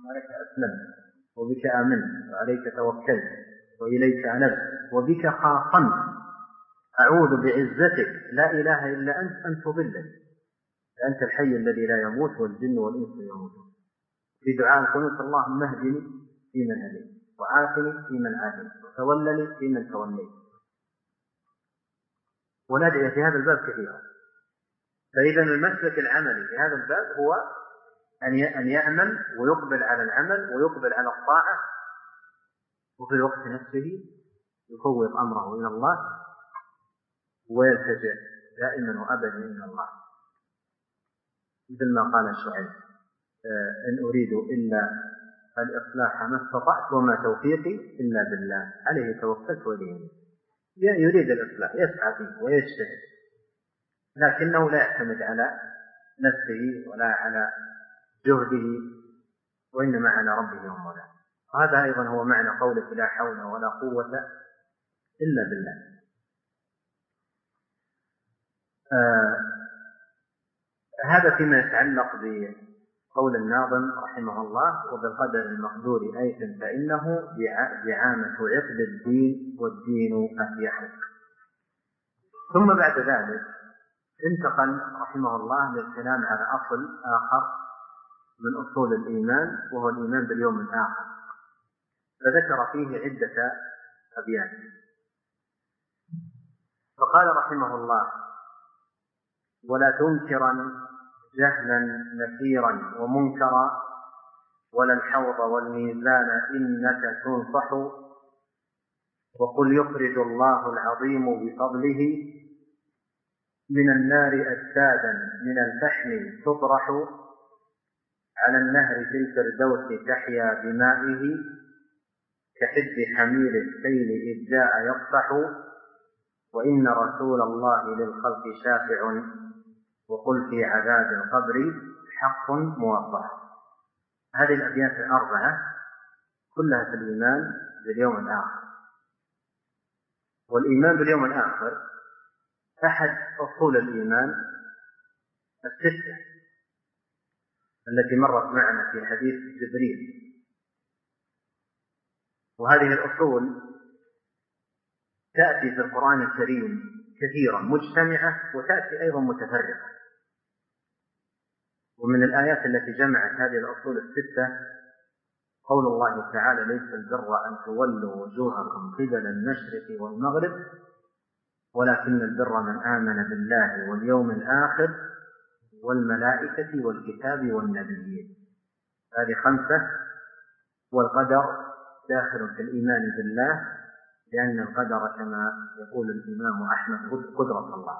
ولك أسلمت وبك آمنت وعليك توكلت وإليك أنبت وبك خاصمت أعوذ بعزتك لا إله إلا أنت أن تضلني أنت الحي الذي لا يموت والجن والإنس يموتون. في دعاء القنوت اللهم اهدني فيمن هديت وعافني فيمن عافيت وتولني فيمن توليت. ونادي في هذا الباب كثيرا. فإذا المسلك العملي في هذا الباب هو أن يعمل ويقبل على العمل ويقبل على الطاعة وفي الوقت نفسه يفوض أمره إلى الله ويلتجئ دائما وأبدا إلى الله، مثل ما قال الشاعر إن أريد إلا الإصلاح ما استطعت وما توفيقي إلا بالله عليه توكلت وإليه. يريد الإصلاح يسعى فيه ويجتهد لكنه لا يعتمد على نفسه ولا على جهده وإنما على ربه ومولاه. وهذا أيضا هو معنى قوله لا حول ولا قوة إلا بالله. هذا فيما يتعلق بقول الناظم رحمه الله وبالقدر المقدور أيثم فإنه دعامة عقد الدين والدين أفيح. ثم بعد ذلك انتقل رحمه الله للكلام على أصل آخر من أصول الإيمان وهو الإيمان باليوم الآخر، فذكر فيه عدة أبيات. فقال رحمه الله ولا تنكرا جهلا نكيرا ومنكرا ولا الحوض والميزان إنك تنصح وقل يخرج الله العظيم بفضله من النار أجسادا من الفحم تطرح على النهر في الفردوس تحيا بمائه كحب حمير السيل إذ جاء يقطح وإن رسول الله للخلق شافع وقل في عذاب القبر حق موضح. هذه الأبيات الأربعة كلها في الإيمان باليوم الآخر. والإيمان باليوم الآخر أحد أصول الإيمان الستة التي مرت معنا في حديث جبريل. وهذه الأصول تأتي في القرآن الكريم كثيرا مجتمعة وتأتي أيضا متفرقة. ومن الآيات التي جمعت هذه الأصول الستة قول الله تعالى ليس البر أن تولوا وجوهكم قبل المشرق والمغرب ولكن البر من آمن بالله واليوم الآخر والملائكة والكتاب والنبيين. هذه 5. والقدر داخل في الإيمان بالله لأن القدر كما يقول الإمام أحمد قدرة الله.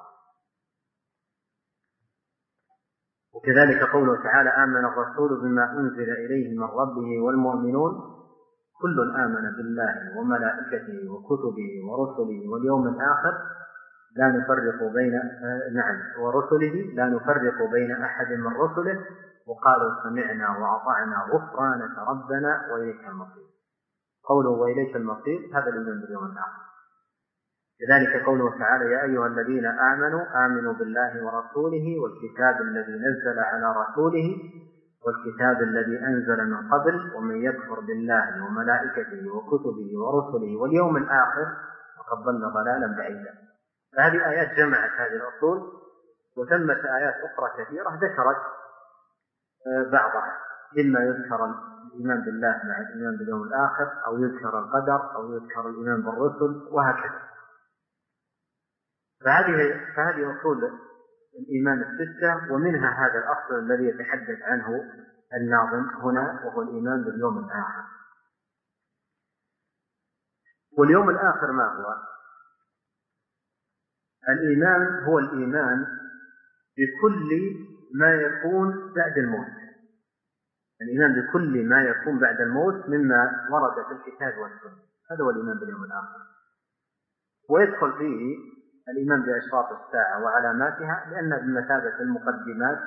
وكذلك قوله تعالى آمن الرسول بما أنزل إليه من ربه والمؤمنون كل آمن بالله وملائكته وكتبه ورسله واليوم الآخر لا نفرق بين ورسله لا نفرق بين أحد من رسله وقالوا سمعنا وأطعنا غفرانك ربنا وإليك المصير. قوله وإليك المصير هذا الإيمان باليوم الآخر. كذلك قوله تعالى يا أيها الذين آمنوا بالله ورسوله والكتاب الذي نزل على رسوله والكتاب الذي أنزل من قبل ومن يكفر بالله وملائكته وكتبه ورسله واليوم الآخر فقد ضل ضلالا بعيدا. فهذه آيات جمعت هذه الأصول وثمة آيات أخرى كثيرة ذكرت بعضها، إما يذكر الإيمان بالله مع الإيمان باليوم الآخر أو يذكر القدر أو يذكر الإيمان بالرسل وهكذا. فهذه أصول الإيمان الستة ومنها هذا الأصل الذي يتحدث عنه الناظم هنا وهو الإيمان باليوم الآخر. واليوم الآخر ما هو؟ الإيمان هو الإيمان بكل ما يكون بعد الموت. الإيمان بكل ما يكون بعد الموت مما ورد في الكتاب والسنة، هذا هو الإيمان باليوم الآخر. ويدخل فيه الإيمان بأشراط الساعة وعلاماتها لأنها بمثابة المقدمات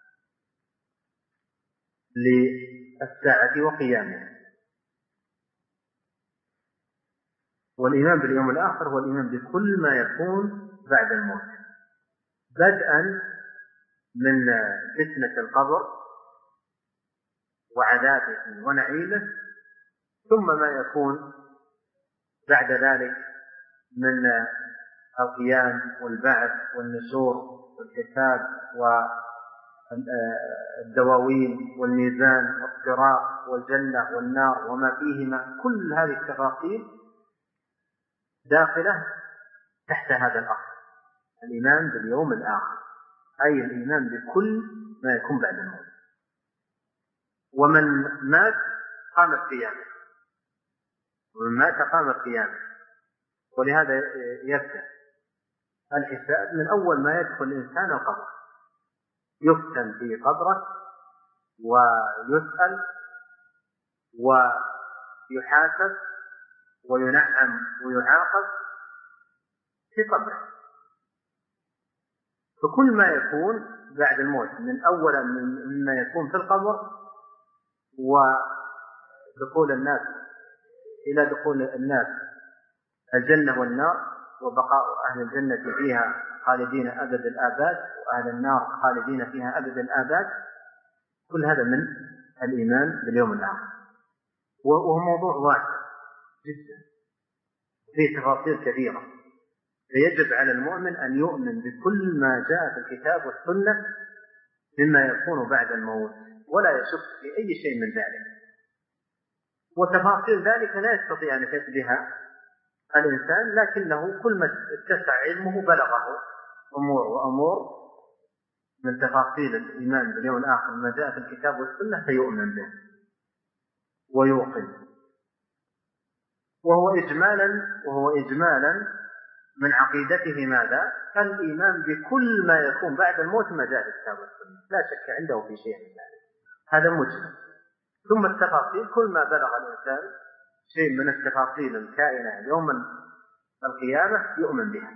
للساعة وقيامها. والإيمان باليوم الآخر هو الإيمان بكل ما يكون بعد الموت، بدءا من فتنة القبر وعذابه ونعيمه، ثم ما يكون بعد ذلك من القيام والبعث والنشور والحساب والدواوين والميزان والصراط والجنة والنار وما فيهما، كل هذه التفاصيل داخلة تحت هذا الأصل، الإيمان باليوم الآخر، أي الإيمان بكل ما يكون بعد الموت. ومن مات قامت قيامه، ومن مات قامت قيامه. ولهذا يبدأ الحساب من أول ما يدخل الإنسان القبر، يفتن في قبره ويسأل ويحاسب وينعم ويعاقب في قبره. فكل ما يكون بعد الموت من أولا مما يكون في القبر ودخول الناس إلى دخول الناس الجنة والنار، وبقاء أهل الجنة فيها خالدين أبد الآباد، وأهل النار خالدين فيها أبد الآباد، كل هذا من الإيمان باليوم الآخر. وهو موضوع واسع جدا فيه تفاصيل كثيرة، فيجب على المؤمن أن يؤمن بكل ما جاء في الكتاب والسنة مما يكون بعد الموت، ولا يشك في أي شيء من ذلك. وتفاصيل ذلك لا يستطيع أن يحس بها الإنسان، لكنه كل ما اتسع علمه بلغه أمور من تفاصيل الإيمان باليوم الآخر ما جاء في الكتاب والسنة فيؤمن به ويوقن. وهو إجمالا من عقيدته ماذا؟ الإيمان بكل ما يكون بعد الموت ما جاء في الكتاب والسنة، لا شك عنده في شيء من ذلك، هذا مجمل. ثم التفاصيل، كل ما بلغ الإنسان شيء من التفاصيل الكائنة يوم القيامة يؤمن بها.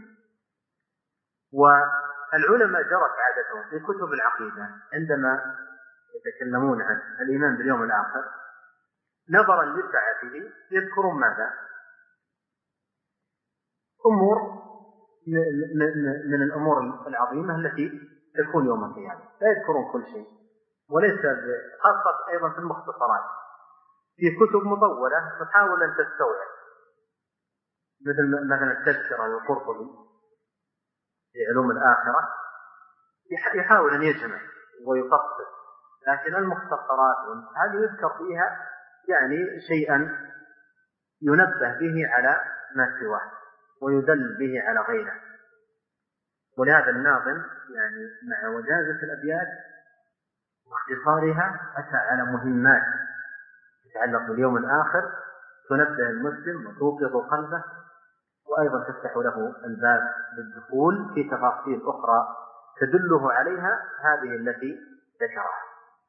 والعلماء جرت عادتهم في كتب العقيدة عندما يتكلمون عن الإيمان باليوم الآخر نظرا لسعته يذكرون ماذا؟ أمور من الأمور العظيمة التي تكون يوم القيامة، لا يذكرون كل شيء، وليس خاصة أيضا في المختصرات، في كتب مطولة تحاول أن تستوعب، مثلا التذكرة للقرطبي في علوم الآخرة، يحاول أن يجمع ويفصل، لكن المختصرات هذه يذكر فيها يعني شيئا ينبه به على ما سواه ويدل به على غيره. ولهذا الناظم يعني مع وجازة الأبيات واختصارها أتى على مهمات تتعلق باليوم الآخر تنبه المسلم وتوقظ قلبه، وأيضا تفتح له الباب للدخول في تفاصيل أخرى تدله عليها هذه التي ذكرها.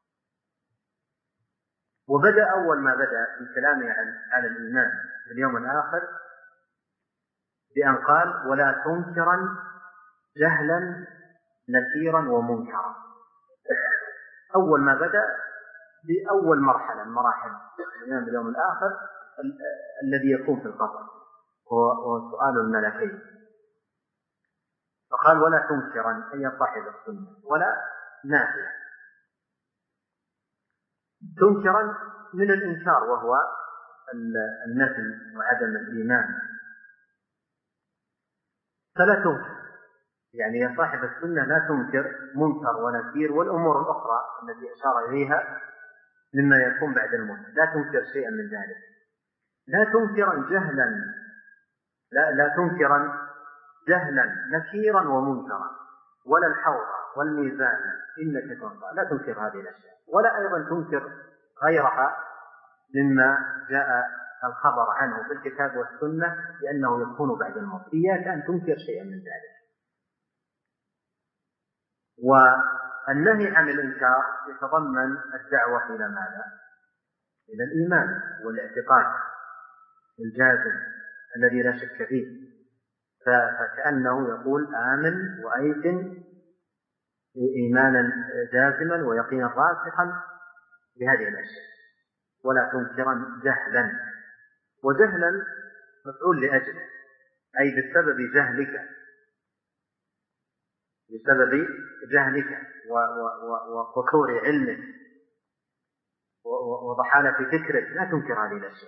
وبدأ أول ما بدأ في كلامه على الإيمان باليوم الآخر بأن قال: ولا تنكرا جهلا نكيرا ومنكرا. أول ما بدأ بأول مرحلة من مراحل الإيمان باليوم الآخر الذي يكون في القبر هو سؤال الملكين، فقال: ولا تنكرا أي صاحب السنة، ولا نافية. تنكرا من الإنكار وهو النفي وعدم الإيمان، فلا تنكر، يعني يا صاحب السنة لا تنكر منكر ونكير والأمور الأخرى التي أشار إليها مما يكون بعد الموت، لا تنكر شيئا من ذلك. لا تنكرا جهلا، لا تنكرا جهلا نكيرا ومنكرا، ولا الحوض والميزان إنك تنكر، لا تنكر هذه الأشياء، ولا أيضا تنكر غيرها مما جاء الخبر عنه في الكتاب والسنة لأنه يكون بعد الموت. إياك أن تنكر شيئا من ذلك. والنهي عن الإنكار يتضمن الدعوة إلى ماذا؟ إلى الإيمان والاعتقاد الجازم الذي لا شك فيه، فكأنه يقول: آمن وأيقن إيمانا جازما ويقينا راسخا بهذه الأشياء. ولا تنكرا جهلا، وجهلا مفعول لأجله، أي بسبب جهلك، بسبب جهلك وكثور علمك. وضحالة في فكرك لا تنكر هذه الأشياء.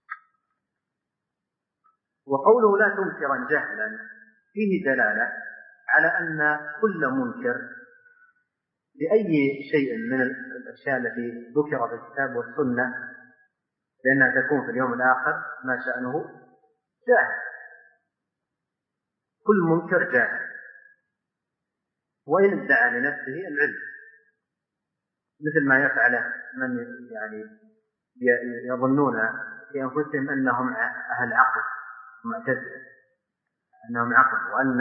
وقوله لا تنكرا جهلا فيه دلالة على أن كل منكر لأي شيء من الأشياء التي ذكر في الكتاب والسنة لأنها تكون في اليوم الآخر ما شأنه جاهل. كل منكر جاهل وإن ادعى لنفسه العلم، مثل ما يفعل من يظنون في أنفسهم أنهم أهل عقل معتزلة، أنهم عقل، وأن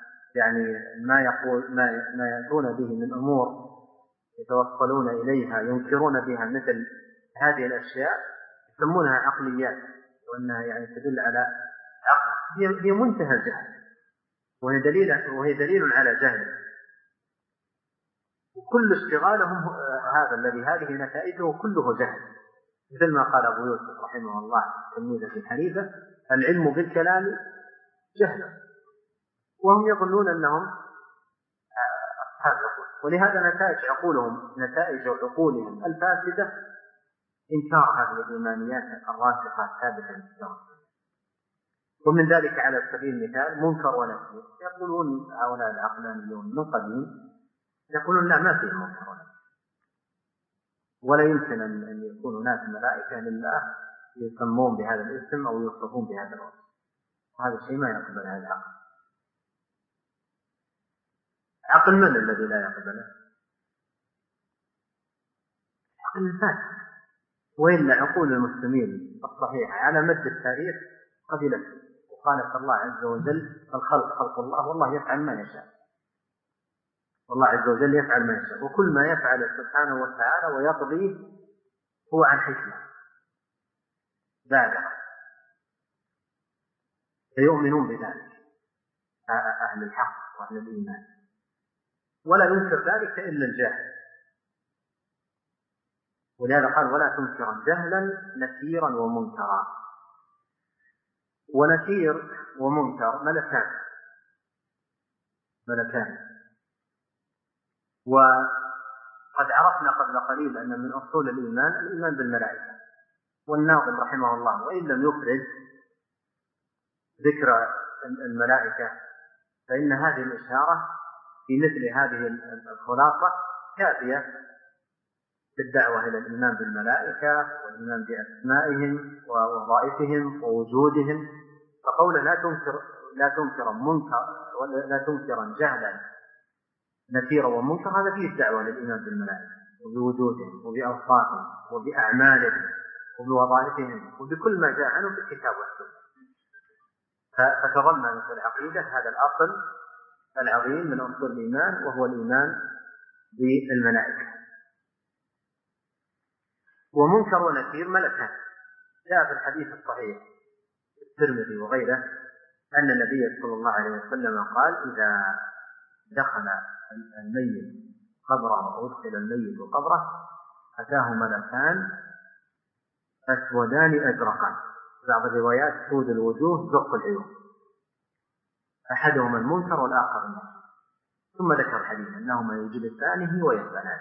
ما يأتون به من أمور يتوصلون إليها ينكرون بها مثل هذه الأشياء يسمونها عقليات، وأنها تدل على عقل. هي منتهى الجهل، وهي دليل على جهل. وكل اشتغالهم هذه نتائجه كله جهل، مثل ما قال أبو يوسف رحمه الله تلميذ ابن حنيفة: العلم بالكلام جهل. وهم يظنون أنهم أصحاب عقول، ولهذا نتائج عقولهم الفاسدة إنكار هذه الإيمانيات الراسخة الثابتة للكون. ومن ذلك على سبيل المثال منكر ونكير. يقولون هؤلاء العقلانيون من قديم يقولون لا، ما فيه منكر ونكير، ولا يمكن أن يكون هناك ملائكة لله يسمون بهذا الاسم أو يوصفون بهذا الوصف، وهذا الشيء ما يقبل هذا العقل. عقل من الذي لا يقبله؟ عقل الفاسد. وإلا عقول المسلمين الصحيحة على مد التاريخ قبلت، وقالت الله عز وجل: الخلق خلق الله والله يفعل ما يشاء. والله عز وجل يفعل ما يشاء، وكل ما يفعل سبحانه وتعالى ويقضيه هو عن حكمة بالغة، فيؤمنون بذلك أهل الحق وأهل الإيمان، ولا ينكر ذلك إلا الجاهل. ولهذا قال: ولا تنكرا جهلا نكيرا ومنكرا. ونكير ومنكر ملكان. وقد عرفنا قبل قليل أن من أصول الإيمان بالملائكة. والناظم رحمه الله وإن لم يفرد ذكر الملائكة فإن هذه الإشارة في مثل هذه الخلاصة كافية بالدعوة إلى الإيمان بالملائكة والإيمان بأسمائهم ووظائفهم ووجودهم. فقوله لا تنكرا جهلا نكيرا ومنكر، هذا فيه الدعوة للإيمان بالملائكة وبوجودهم وبأوصافهم وبأعمالهم وبوظائفهم وبكل ما جاء عنه في الكتاب والسنة. فتضمن في العقيدة هذا الأصل العظيم من أصول الإيمان، وهو الإيمان بالملائكة. ومنكر ونكير ملكان. جاء في الحديث الصحيح الترمذي وغيره أن النبي صلى الله عليه وسلم قال: إذا دخل الميت قبره أو أدخل الميت قبره أتاه ملكان أسودان أزرقان، بعض الروايات سود الوجوه زرق العيون، أحدهما المنكر والآخر النكير. ثم ذكر الحديث أنهما يجلسانه ويسألانه.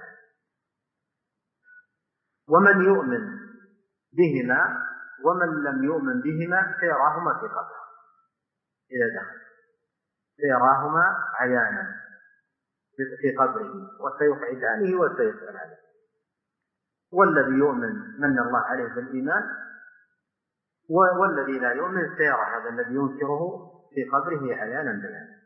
ومن يؤمن بهما ومن لم يؤمن بهما سيراهما في قبره إذا دخل، سيراهما عيانا في قبره وسيقعدانه وسيسألانه. والذي يؤمن من الله عليه بالإيمان، والذي لا يؤمن سيرى هذا الذي ينكره في قبره عيانا بيانا.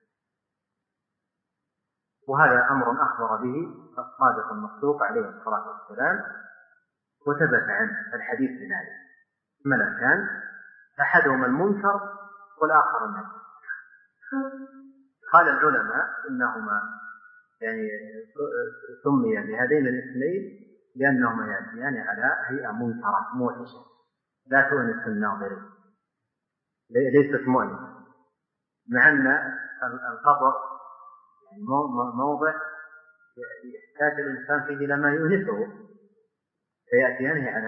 وهذا أمر أخبر به الصادق المصدوق عليه الصلاة والسلام، وثبت عنه الحديث بذلك: ملكان أحدهما المنكر والآخر النكير. قال العلماء إنهما سمي بهذين الاسمين لأنهما يأتيان على هيئة منكرة موحشة لا تؤنس الناظرين، ليست مؤنسة، مع أن القبر موضع يحتاج الإنسان فيه لما يؤنسه، فيأتيان على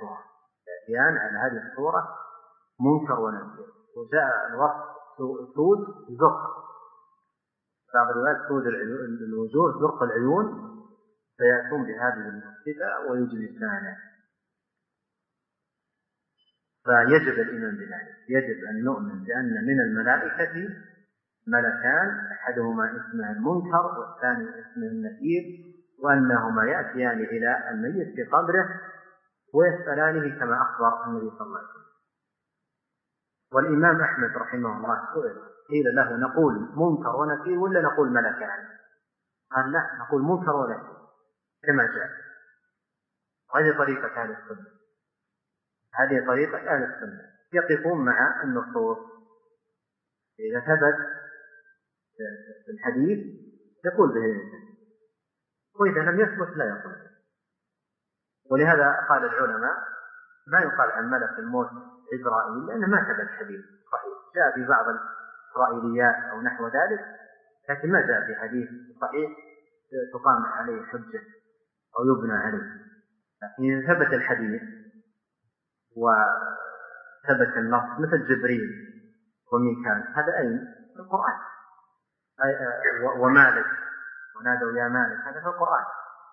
هذه الصورة منكر ونكير. وجاء الوصف سود زرق، بعض الروايات سود الوجوه زرق العيون، فيأتون بهذه الصفة ويجلسانه فيجب الإيمان بذلك، يجب أن نؤمن بأن من الملائكة ملكان، أحدهما اسمه المنكر والثاني اسمه النكير، وأنهما يأتيان إلى الميت في قبره ويسألانه كما أخبر النبي صلى الله عليه وسلم. والإمام أحمد رحمه الله سئل قيل له نقول منكر ونكير ولا نقول ملكان؟ قال لا، نقول منكر ونكير كما جاء. هذه طريقة أهل السنة، هذه طريقة أهل السنة، يقفون مع النصوص. إذا ثبت في الحديث يقول به الإنسان، وإذا لم يثبت لا يقول به. ولهذا قال العلماء ما يقال عن ملك الموت إسرائيل لأنه ما ثبت حديث صحيح، جاء في بعض الإسرائيليات أو نحو ذلك، لكن ما جاء في حديث صحيح تقام عليه حجة أو يبنى عليه. لكن إذا ثبت الحديث وثبت النص مثل جبريل وميكال، هذا أين؟ في القرآن. ومالك ونادوا يا مالك، هذا في القرآن.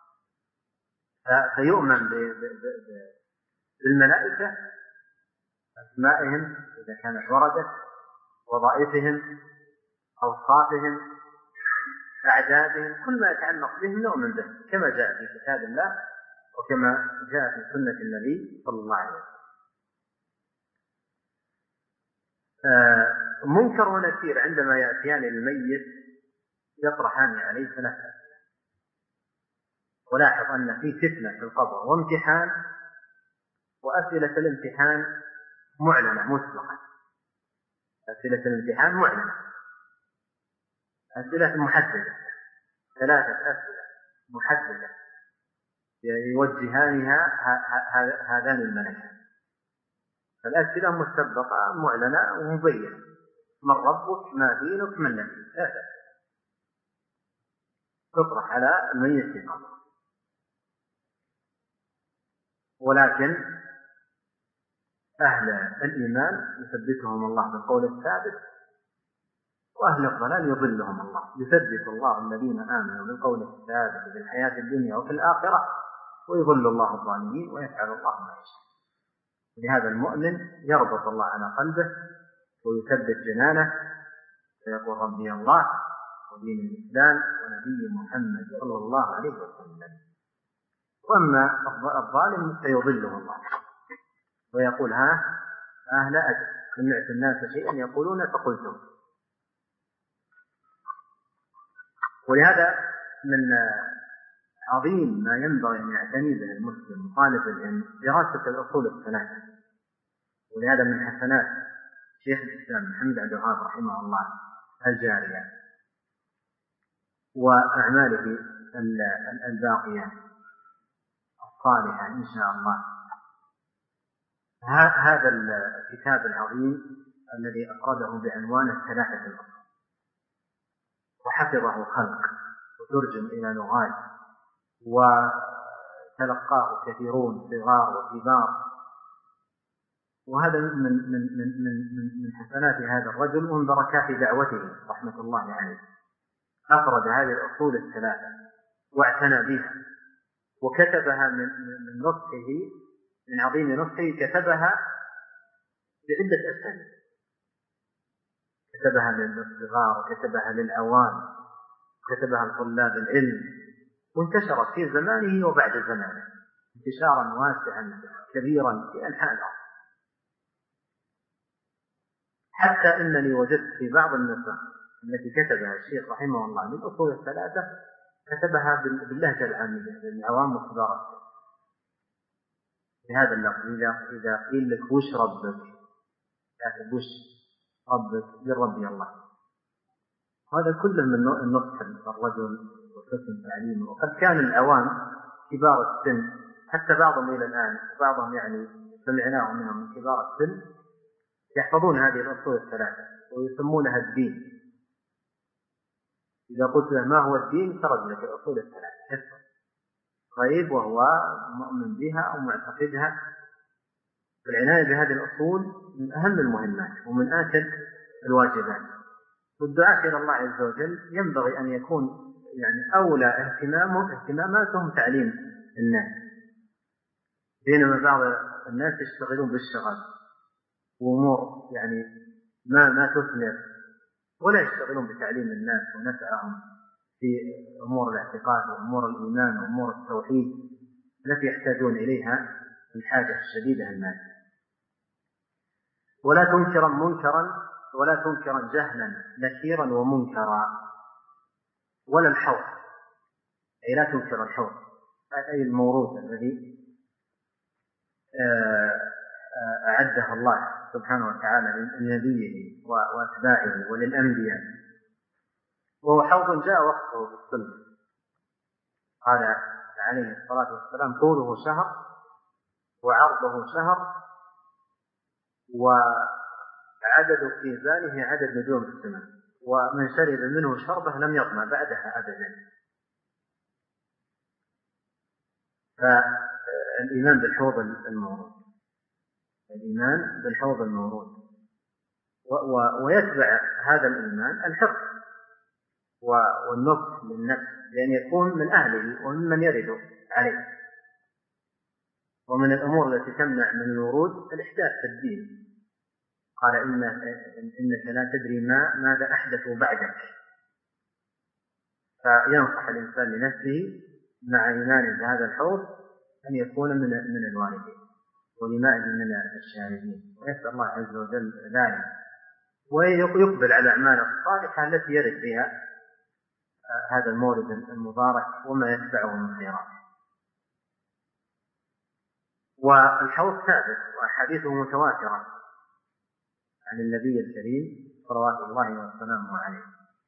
فيؤمن بالملائكة، أسمائهم إذا كانت وردت، وظائفهم، أوصافهم، أعدادهم، كل ما يتعلق بهم نؤمن به كما جاء في كتاب الله وكما جاء في سنة النبي صلى الله عليه وسلم. منكر ونكير عندما يأتيان الميت يطرحان عليه ثلاثة أسئلة. ولاحظ أن في فتنة في القبر وامتحان، وأسئلة الامتحان معلنة مسبقا. أسئلة الامتحان معلنة، أسئلة محددة، ثلاثة أسئلة محددة يوجهانها هذان الملكان. فالأسئلة مسبقة معلنة ومبينة: من ربك، ما دينك، من نبيك. ثلاثة تطرح على الميت في قبره. ولكن أهل الإيمان يثبتهم الله بالقول الثابت، وأهل الضلال يضلهم الله. يثبت الله الذين آمنوا بالقول الثابت في الحياة الدنيا وفي الآخرة، ويضل الله الظالمين ويفعل الله ما يشاء. لهذا المؤمن يربط الله على قلبه ويثبت جنانه فيقول ربي الله ودين الإسلام ونبي محمد صلى الله عليه وسلم. وأما الظالم فيضله الله ويقول ها لا أدري، سمعت الناس شيئا يقولون فقلتم. ولهذا من عظيم ما ينبغي أن يعتني به المسلم طالب العلم دراسة الأصول الثلاثة. ولهذا من حسنات شيخ الإسلام محمد عبد الوهاب رحمه الله الجارية وأعماله الباقية الصالحة إن شاء الله هذا الكتاب العظيم الذي أفرده بعنوان الثلاثة الأصول، وحفظه خلق وترجم إلى لغات وتلقاه كثيرون صغار وكبار. وهذا من حسنات هذا الرجل ومن بركات دعوته رحمة الله عليه. أفرد هذه الأصول الثلاثة واعتنى بها وكتبها من نصحه، من عظيم نصحه، كتبها بعدة أساليب. كتبها للصغار وكتبها للعوام وكتبها لطلاب العلم، وانتشرت في زمانه وبعد زمانه انتشارا واسعا كبيرا في أنحاء الأرض، حتى إنني وجدت في بعض النسخ التي كتبها الشيخ رحمه الله من أصول الثلاثة كتبها باللهجة العامية للعوام وكبار بهذا اللفظ: إذا قيل لك وش ربك، يعني وش ربك، بالربي الله. هذا كله من النصح الرجل وحسن تعليمه. وقد كان العوام كبار السن، حتى بعضهم إلى الآن، بعضهم يعني سمعناه منهم من كبار السن، يحفظون هذه الأصول الثلاثة ويسمونها الدين. إذا قلت له ما هو الدين سرد لك الأصول الثلاثة غيب وهو مؤمن بها أو معتقدها. العناية بهذه الأصول من أهم المهمات ومن آكد الواجبات. والدعاء إلى الله عز وجل ينبغي أن يكون يعني أولى اهتماماتهم تعليم الناس، بينما بعض الناس يشتغلون بالشغل وأمور يعني ما تثمر، ولا يشتغلون بتعليم الناس ونفعهم في أمور الاعتقاد وأمور الإيمان وأمور التوحيد التي يحتاجون إليها الحاجة الشديدة الناس. ولا تنكرا جهلا نكيرا ومنكرا، ولا الحوض، أي لا تنكر الحوض، أي الموروث الذي أعده الله سبحانه وتعالى لنبيه وأتباعه وللأنبياء، وهو حوض جاء وصفه بالسنة. قال عليه الصلاة والسلام: طوله شهر وعرضه شهر وعدد كيزانه عدد نجوم السماء، ومن شرب منه شربة لم يظمأ بعدها أبدا. فالإيمان بالحوض المورود، الإيمان بالحوض المورود، ويتبع هذا الإيمان الحفظ والنصح للنفس، لأن يكون من أهله وممن يرد عليه. ومن الأمور التي تمنع من الورود الإحداث في الدين. قال: إنك لا تدري ماذا أحدثوا بعدك. فينصح الإنسان لنفسه مع إيمانه بهذا الحوض أن يكون من الوالدين ولمائه من الشاهدين، ويسأل الله عز وجل ذلك، ويقبل على الأعمال الصالحة التي يرد بها هذا المورد المبارك وما يتبعه من خيرات. والحوض ثابت وأحاديثه متواترة عن النبي الكريم صلوات الله وسلامه عليه.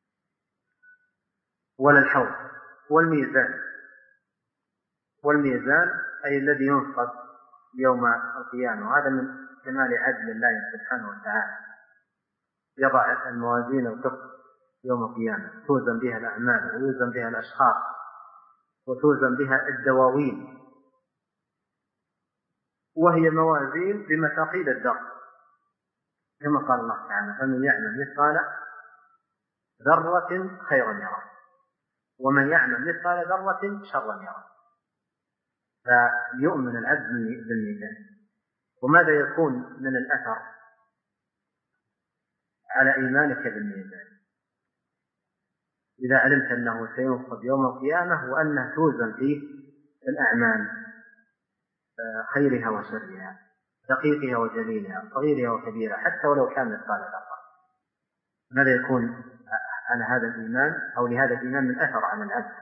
ولا الحوض والميزان أي الذي ينصب يوم القيامة، وهذا من كمال عدل الله سبحانه وتعالى. يضع الموازين القسط يوم القيامة، توزن بها الأعمال ويوزن بها الأشخاص وتوزن بها الدواوين، وهي موازين بمثاقيل الذر، كما قال الله تعالى: فمن يعمل مثقال ذرة خيرا يره ومن يعمل مثقال ذرة شرا يره. فيؤمن العبد بالميزان. وماذا يكون من الأثر على إيمانك بالميزان إذا علمت أنه سينصب يوم القيامة وأنه توزن فيه الأعمال، خيرها وشرها، دقيقها وجليلها، صغيرها وكبيرها، حتى ولو كان مثقال ذرة؟ ماذا يكون على هذا الإيمان أو لهذا الإيمان من أثر على العبد؟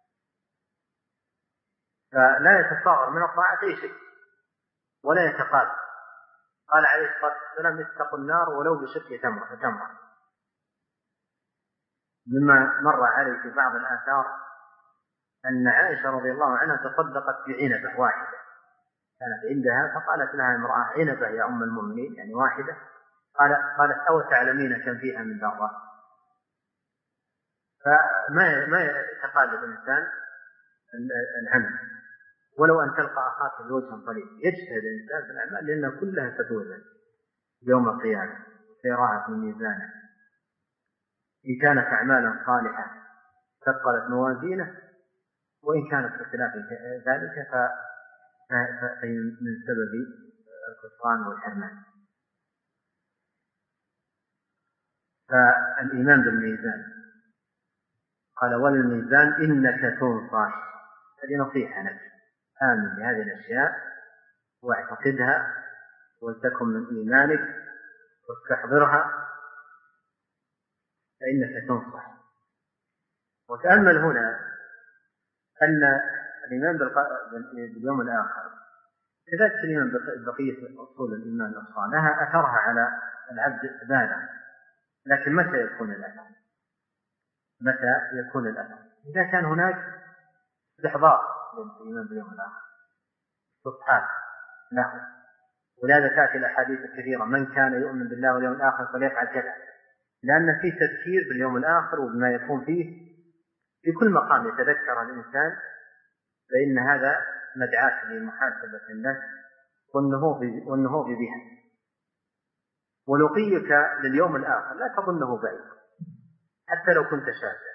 فلا يتصاغر من الطاعة أي شيء ولا يتقال. قال عليه الصلاة والسلام: اتقوا النار ولو بشق تمرة. مما مر عليه في بعض الآثار أن عائشة رضي الله عنها تصدقت بعنبة واحدة كانت عندها، فقالت لها امرأة: عنبة يا أم المؤمنين، يعني واحدة؟ قالت: أو تعلمين كم فيها من ذرة؟ فما يتقال للإنسان العمل، ولو أن تلقى أخاك بوجه طليق. يجتهد الإنسان في الأعمال لأنها كلها ستوزن يوم القيامة سيراها في ميزانه. إن كانت أعمالا صالحة ثقلت موازينه، وإن كانت بخلاف ذلك فهي من سبب الخسران والحرمان. فالإيمان بالميزان، قال: والميزان إنك تنصح. هذه نصيحة لك، آمن بهذه الأشياء واعتقدها ولتكن من إيمانك واستحضرها، فإنك تنصح. وتأمل هنا أن الإيمان باليوم الآخر كذلك الإيمان بقية أصول الإيمان الأصال لها أثرها على العبد بالغ، لكن متى يكون الأثر؟ إذا كان هناك استحضار للإيمان باليوم الآخر، استصحاب له. ولهذا تأتي الأحاديث الكثيرة: من كان يؤمن بالله واليوم الآخر فليفعل كذا، لأن فيه تذكير باليوم الآخر وبما يكون فيه في كل مقام يتذكر الإنسان، فإن هذا مدعاة لمحاسبة النفس والنهوض بها. ولقيك لليوم الآخر لا تظنه بعيد حتى لو كنت شاذا،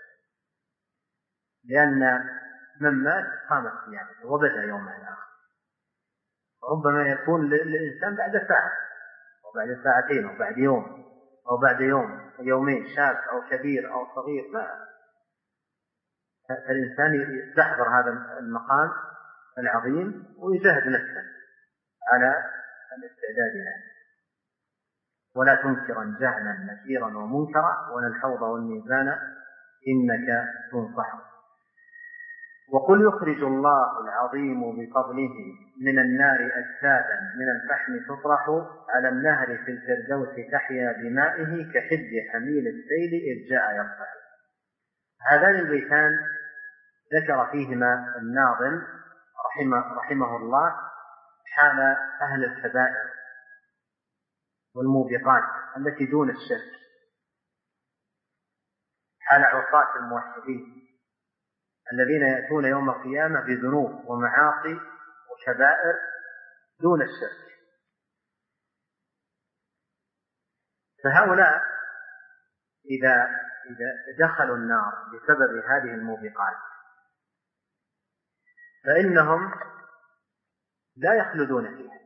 لأن من مات قامت قيامته وبدأ يومه الآخر. ربما يكون للإنسان بعد ساعة بعد ساعتين أو بعد يوم أو بعد يوم أو يومين، شاب أو كبير أو صغير، لا. الإنسان يستحضر هذا المقام العظيم ويجاهد نفسه على الاستعداد له. ولا تنكرا جهلا نكيرا ومنكرا، ولا الحوض والميزان إنك تنصح. وقل يخرج الله العظيم بفضله من النار أجسادا من الفحم تطرح على النهر في الفردوس تحيا بمائه كحد حميل السيل إذ جاء يصفح. هذان البيتان ذكر فيهما الناظم رحمه الله حال أهل الكبائر والموبقات التي دون الشرك، حال عصاة الموحدين الذين يأتون يوم القيامة بذنوب ومعاصي وكبائر دون الشرك. فهؤلاء إذا دخلوا النار بسبب هذه الموبقات فإنهم لا يخلدون فيها،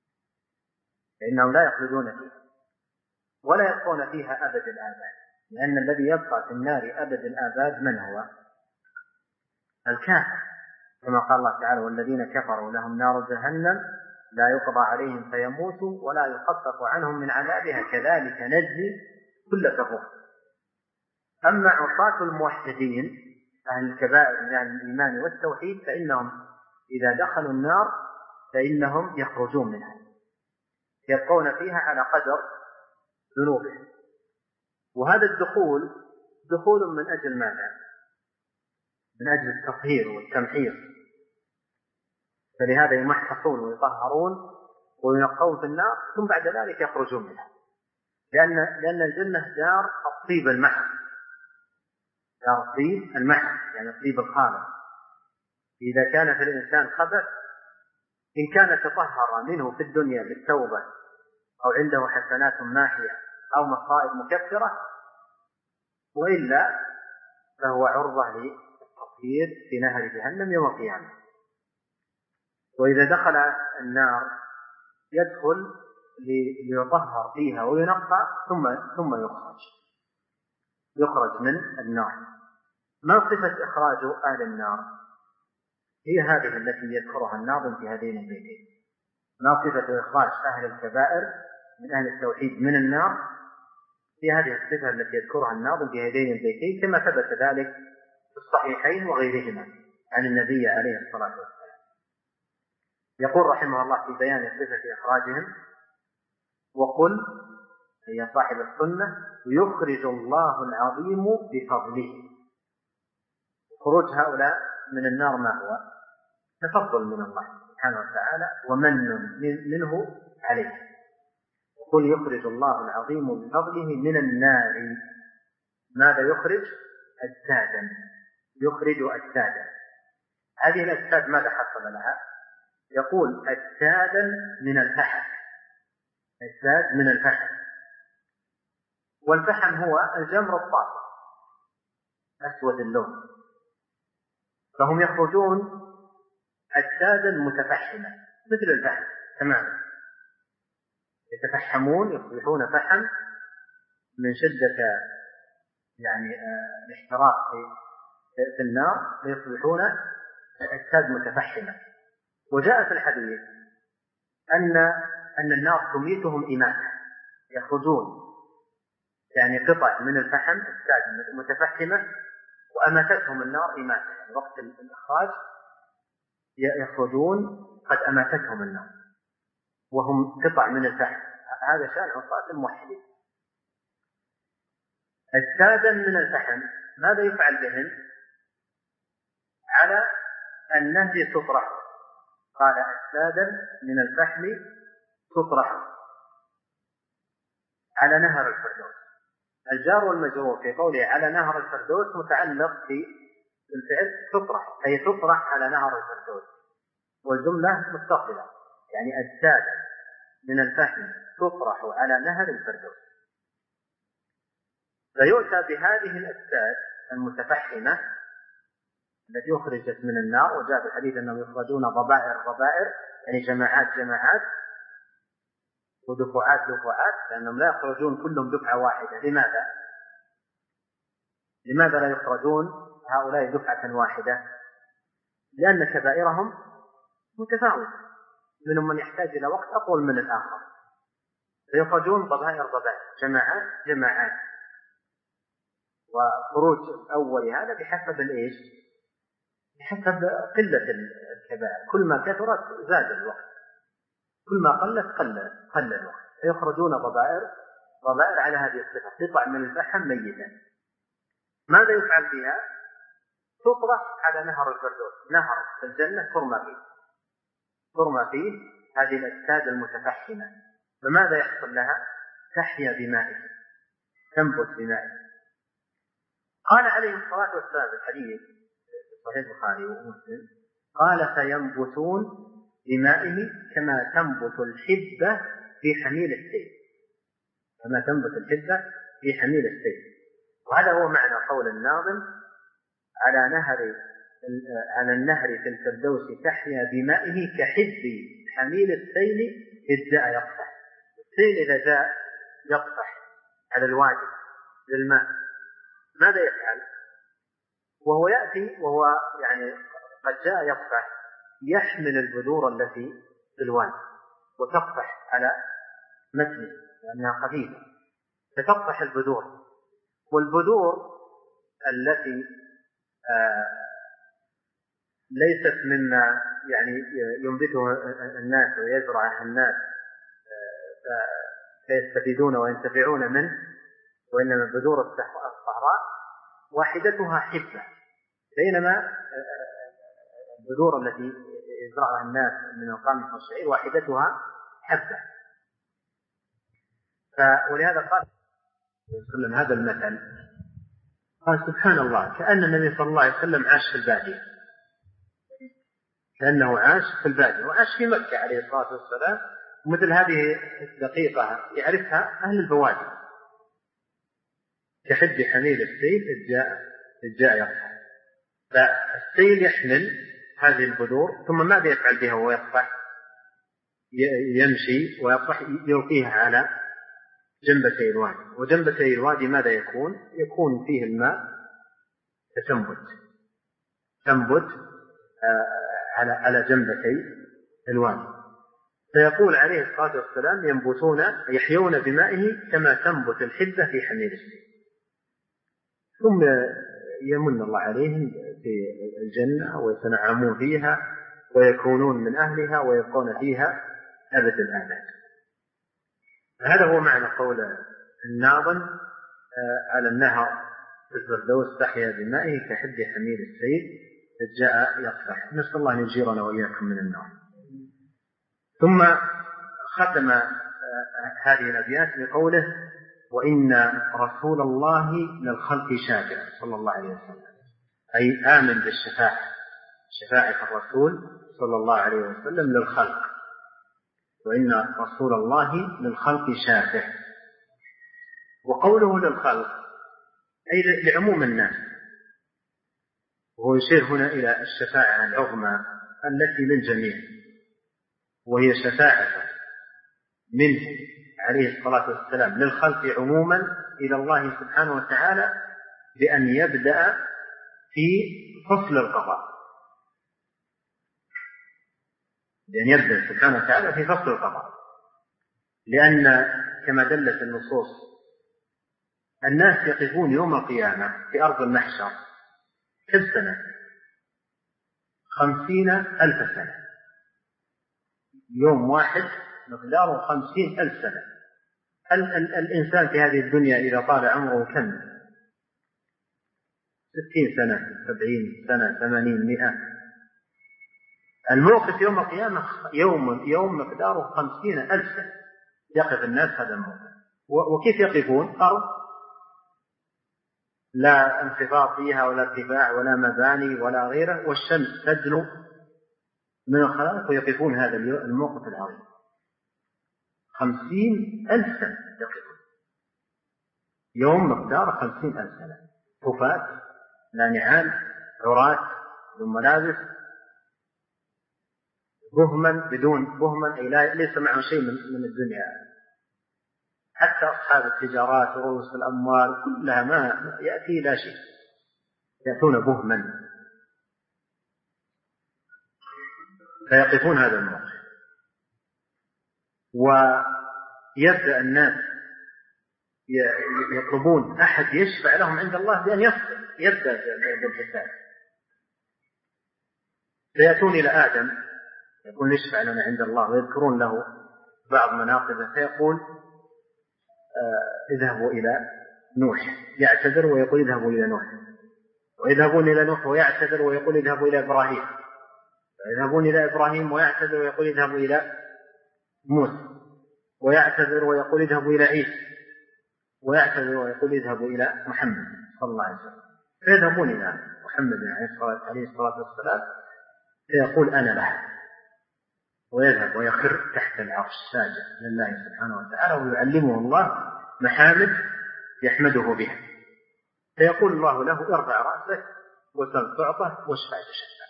ولا يبقون فيها أبد الآباد، لأن الذي يبقى في النار أبد الآباد من هو؟ الكافر، كما قال الله تعالى: والذين كفروا لهم نار جهنم لا يقضى عليهم فيموتوا ولا يخفف عنهم من عذابها كذلك نجزي كل كفور. أما عصاة الموحدين أهل الكبائر من أهل الإيمان والتوحيد فإنهم إذا دخلوا النار فإنهم يخرجون منها، يبقون فيها على قدر ذنوبهم. وهذا الدخول دخول من أجل ماذا؟ من أجل التطهير والتمحيص، فلهذا يمحصون ويطهرون وينقون في النار ثم بعد ذلك يخرجون منها، لأن الجنة دار الطيب المحض، دار الطيب المحض يعني الطيب الخالص. إذا كان في الإنسان خبث إن كان تطهر منه في الدنيا بالتوبة أو عنده حسنات ماحية أو مصائب مكفرة، وإلا فهو عرضة للتطهير في نهر جهنم يوم القيامة. وإذا دخل النار يدخل ليطهر فيها وينقى ثم يخرج من النار. ما صفة إخراج أهل النار؟ هي هذه التي يذكرها الناظم في هذين البيتين. ما صفة إخراج أهل الكبائر من أهل التوحيد من النار؟ هي هذه الصفة التي يذكرها الناظم في هذين البيتين، كما ثبت ذلك في الصحيحين وغيرهما عن النبي عليه الصلاة والسلام. يقول رحمه الله في بيان صفة إخراجهم: وقل، هي صاحب السنة، يخرج الله العظيم بفضله. خروج هؤلاء من النار ما هو؟ تفضل من الله سبحانه وتعالى ومن منه عليه. وقل يخرج الله العظيم بفضله من النار. ماذا يخرج؟ أجسادا، يخرج أجسادا. هذه الأجساد ماذا حصل لها؟ يقول أجسادا من الفحم، أجساد من الفحم. والفحم هو الجمر الطافح أسود اللون، فهم يخرجون أجسادا متفحمة مثل الفحم تماما، يتفحمون، يصبحون فحم من شدة يعني الاحتراق في النار، فيصبحون أجساد متفحمة. وجاء في الحديث أن النار تميتهم إماتة، يخرجون يعني قطع من الفحم أجساد متفحمة وأماتتهم النار إماتة، يعني وقت الإخراج يخرجون قد أماتتهم النار وهم قطع من الفحم. هذا شأن عصاة الموحدين. أجسادا من الفحم، ماذا يفعل بهم؟ على النهج تطرح. قال أجسادا من الفحم تطرح على نهر الفردوس. الجار والمجرور في قوله على نهر الفردوس متعلق في الفعل تطرح، أي تطرح على نهر الفردوس، والجملة متصلة، يعني أجساد من الفحم تطرح على نهر الفردوس. فيؤتى بهذه الأجساد المتفحمة التي أخرجت من النار، وجاء في الحديث أنهم يخرجون ضبائر، يعني جماعات، ودفعات لأنهم لا يخرجون كلهم دفعة واحدة. لماذا لا يخرجون هؤلاء دفعة واحدة؟ لأن كبائرهم متفاوتة، منهم من يحتاج إلى وقت أطول من الآخر، فيخرجون ضبائر جماعات. وخروج أول هذا بحسب بحسب قلة الكبائر، كل ما كثرت زاد الوقت، كل ما قلت قل الوقت، فيخرجون ضبائر على هذه الصفة، قطع من الفحم ميتا. ماذا يفعل بها؟ تطرح على نهر الفردوس، نهر في الجنة ترمى فيه هذه الأجساد المتفحمة، فماذا يحصل لها؟ تحيا بمائه، تنبت بمائه. قال عليه الصلاة والسلام في الحديث صحيح البخاري ومسلم، قال فينبتون بمائه كما تنبت الحبة في حميل السيل، وهذا هو معنى قول الناظم على النهر في الفردوس تحيا بمائه كحب حميل السيل إذ جاء يقطح. السيل إذا جاء يقطح على الوادي للماء ماذا يفعل؟ وهو يأتي وهو يعني قد جاء يقطح، يحمل البذور التي في الوادي وتقطح على متنه لأنها خفيفة، فتقطح البذور، والبذور التي ليست مما يعني ينبته الناس ويزرعها الناس فيستفيدون وينتفعون منه، وإنما بذور الصحراء واحدتها حبة، بينما البذور التي يزرعها الناس من القمح والشعير واحدتها حبة. ولهذا قال وسلم هذا المثل، قال سبحان الله كأن النبي صلى الله عليه وسلم عاش في البادية، كأنه عاش في البادية وعاش في مكة عليه الصلاة والسلام، ومثل هذه الدقيقة يعرفها أهل البوادي، كحب حميل السيل إذ جاء يقطح. فالسيل يحمل هذه البذور، ثم ماذا يفعل بها وهو يقطح؟ يمشي ويقطح، يلقيها على جنبتي الوادي، وجنبتي الوادي ماذا يكون فيه الماء، تنبت على جنبتي الوادي. فيقول عليه الصلاة والسلام يحيون بمائه كما تنبت الحبة في حميل السيل. ثم يمن الله عليهم في الجنة ويتنعمون فيها ويكونون من أهلها ويبقون فيها أبد الآباد. هذا هو معنى قول الناظم على النهر في الفردوس تحيا بمائه كحب حميل السيل إذ جاء يقطح. نسأل الله أن يجيرنا وإياكم من النار. ثم ختم هذه الأبيات بقوله وإن رسول الله للخلق شافع صلى الله عليه وسلم، أي آمن بالشفاعة، شفاعة الرسول صلى الله عليه وسلم للخلق، وإن رسول الله للخلق شافع. وقوله للخلق أي لعموم الناس، وهو يشير هنا إلى الشفاعة العظمى التي للجميع، وهي شفاعة منه عليه الصلاة والسلام للخلق عموما إلى الله سبحانه وتعالى بأن يبدأ في فصل القضاء، بأن يبدأ سبحانه وتعالى في فصل القضاء، لأن كما دلت النصوص الناس يقفون يوم القيامة في أرض المحشر كم سنة؟ 50,000 سنة، يوم واحد مقداره 50,000 سنة. الإنسان في هذه الدنيا إذا طال عمره كم؟ 60 سنة 70 سنة 80 100. الموقف يوم القيامة يوم مقداره 50,000 سنة يقف الناس هذا الموقف. وكيف يقفون؟ أرض لا انخفاض فيها ولا ارتفاع ولا مباني ولا غيره، والشمس تدنو من الخلائق ويقفون هذا الموقف العظيم 50,000 سنة يقفون، يوم مقدار 50,000 سنة، حفاة لا نعال، عراة بدون ملابس، بهما بدون بهما، أي ليس معه شيء من الدنيا حتى أصحاب التجارات ورؤوس الأموال كلها ما يأتي لا شيء، يأتون بهما، فيقفون هذا الموقف. ويبدأ الناس يطلبون أحد يشفع لهم عند الله بأن يبدأ بالحساب، فيأتون إلى آدم يقول اشفع لنا عند الله، ويذكرون له بعض مناقبه، فيقول اذهبوا إلى نوح، يعتذر ويقول اذهبوا إلى نوح، ويذهبون إلى نوح ويعتذر ويقول اذهبوا إلى إبراهيم، ويذهبون إلى إبراهيم ويعتذر ويقول اذهبوا إلى موسى، ويعتذر ويقول اذهبوا إلى عيسى، ويعتذر ويقول اذهبوا إلى محمد صلى الله عليه وسلم. فيذهبون إلى محمد عليه الصلاة والسلام فيقول أنا له، ويذهب ويخر تحت العرش ساجد لله سبحانه وتعالى، ويعلمه الله محامد يحمده بها، فيقول الله له ارفع رأسك وسل تعطى واشفع تشفع.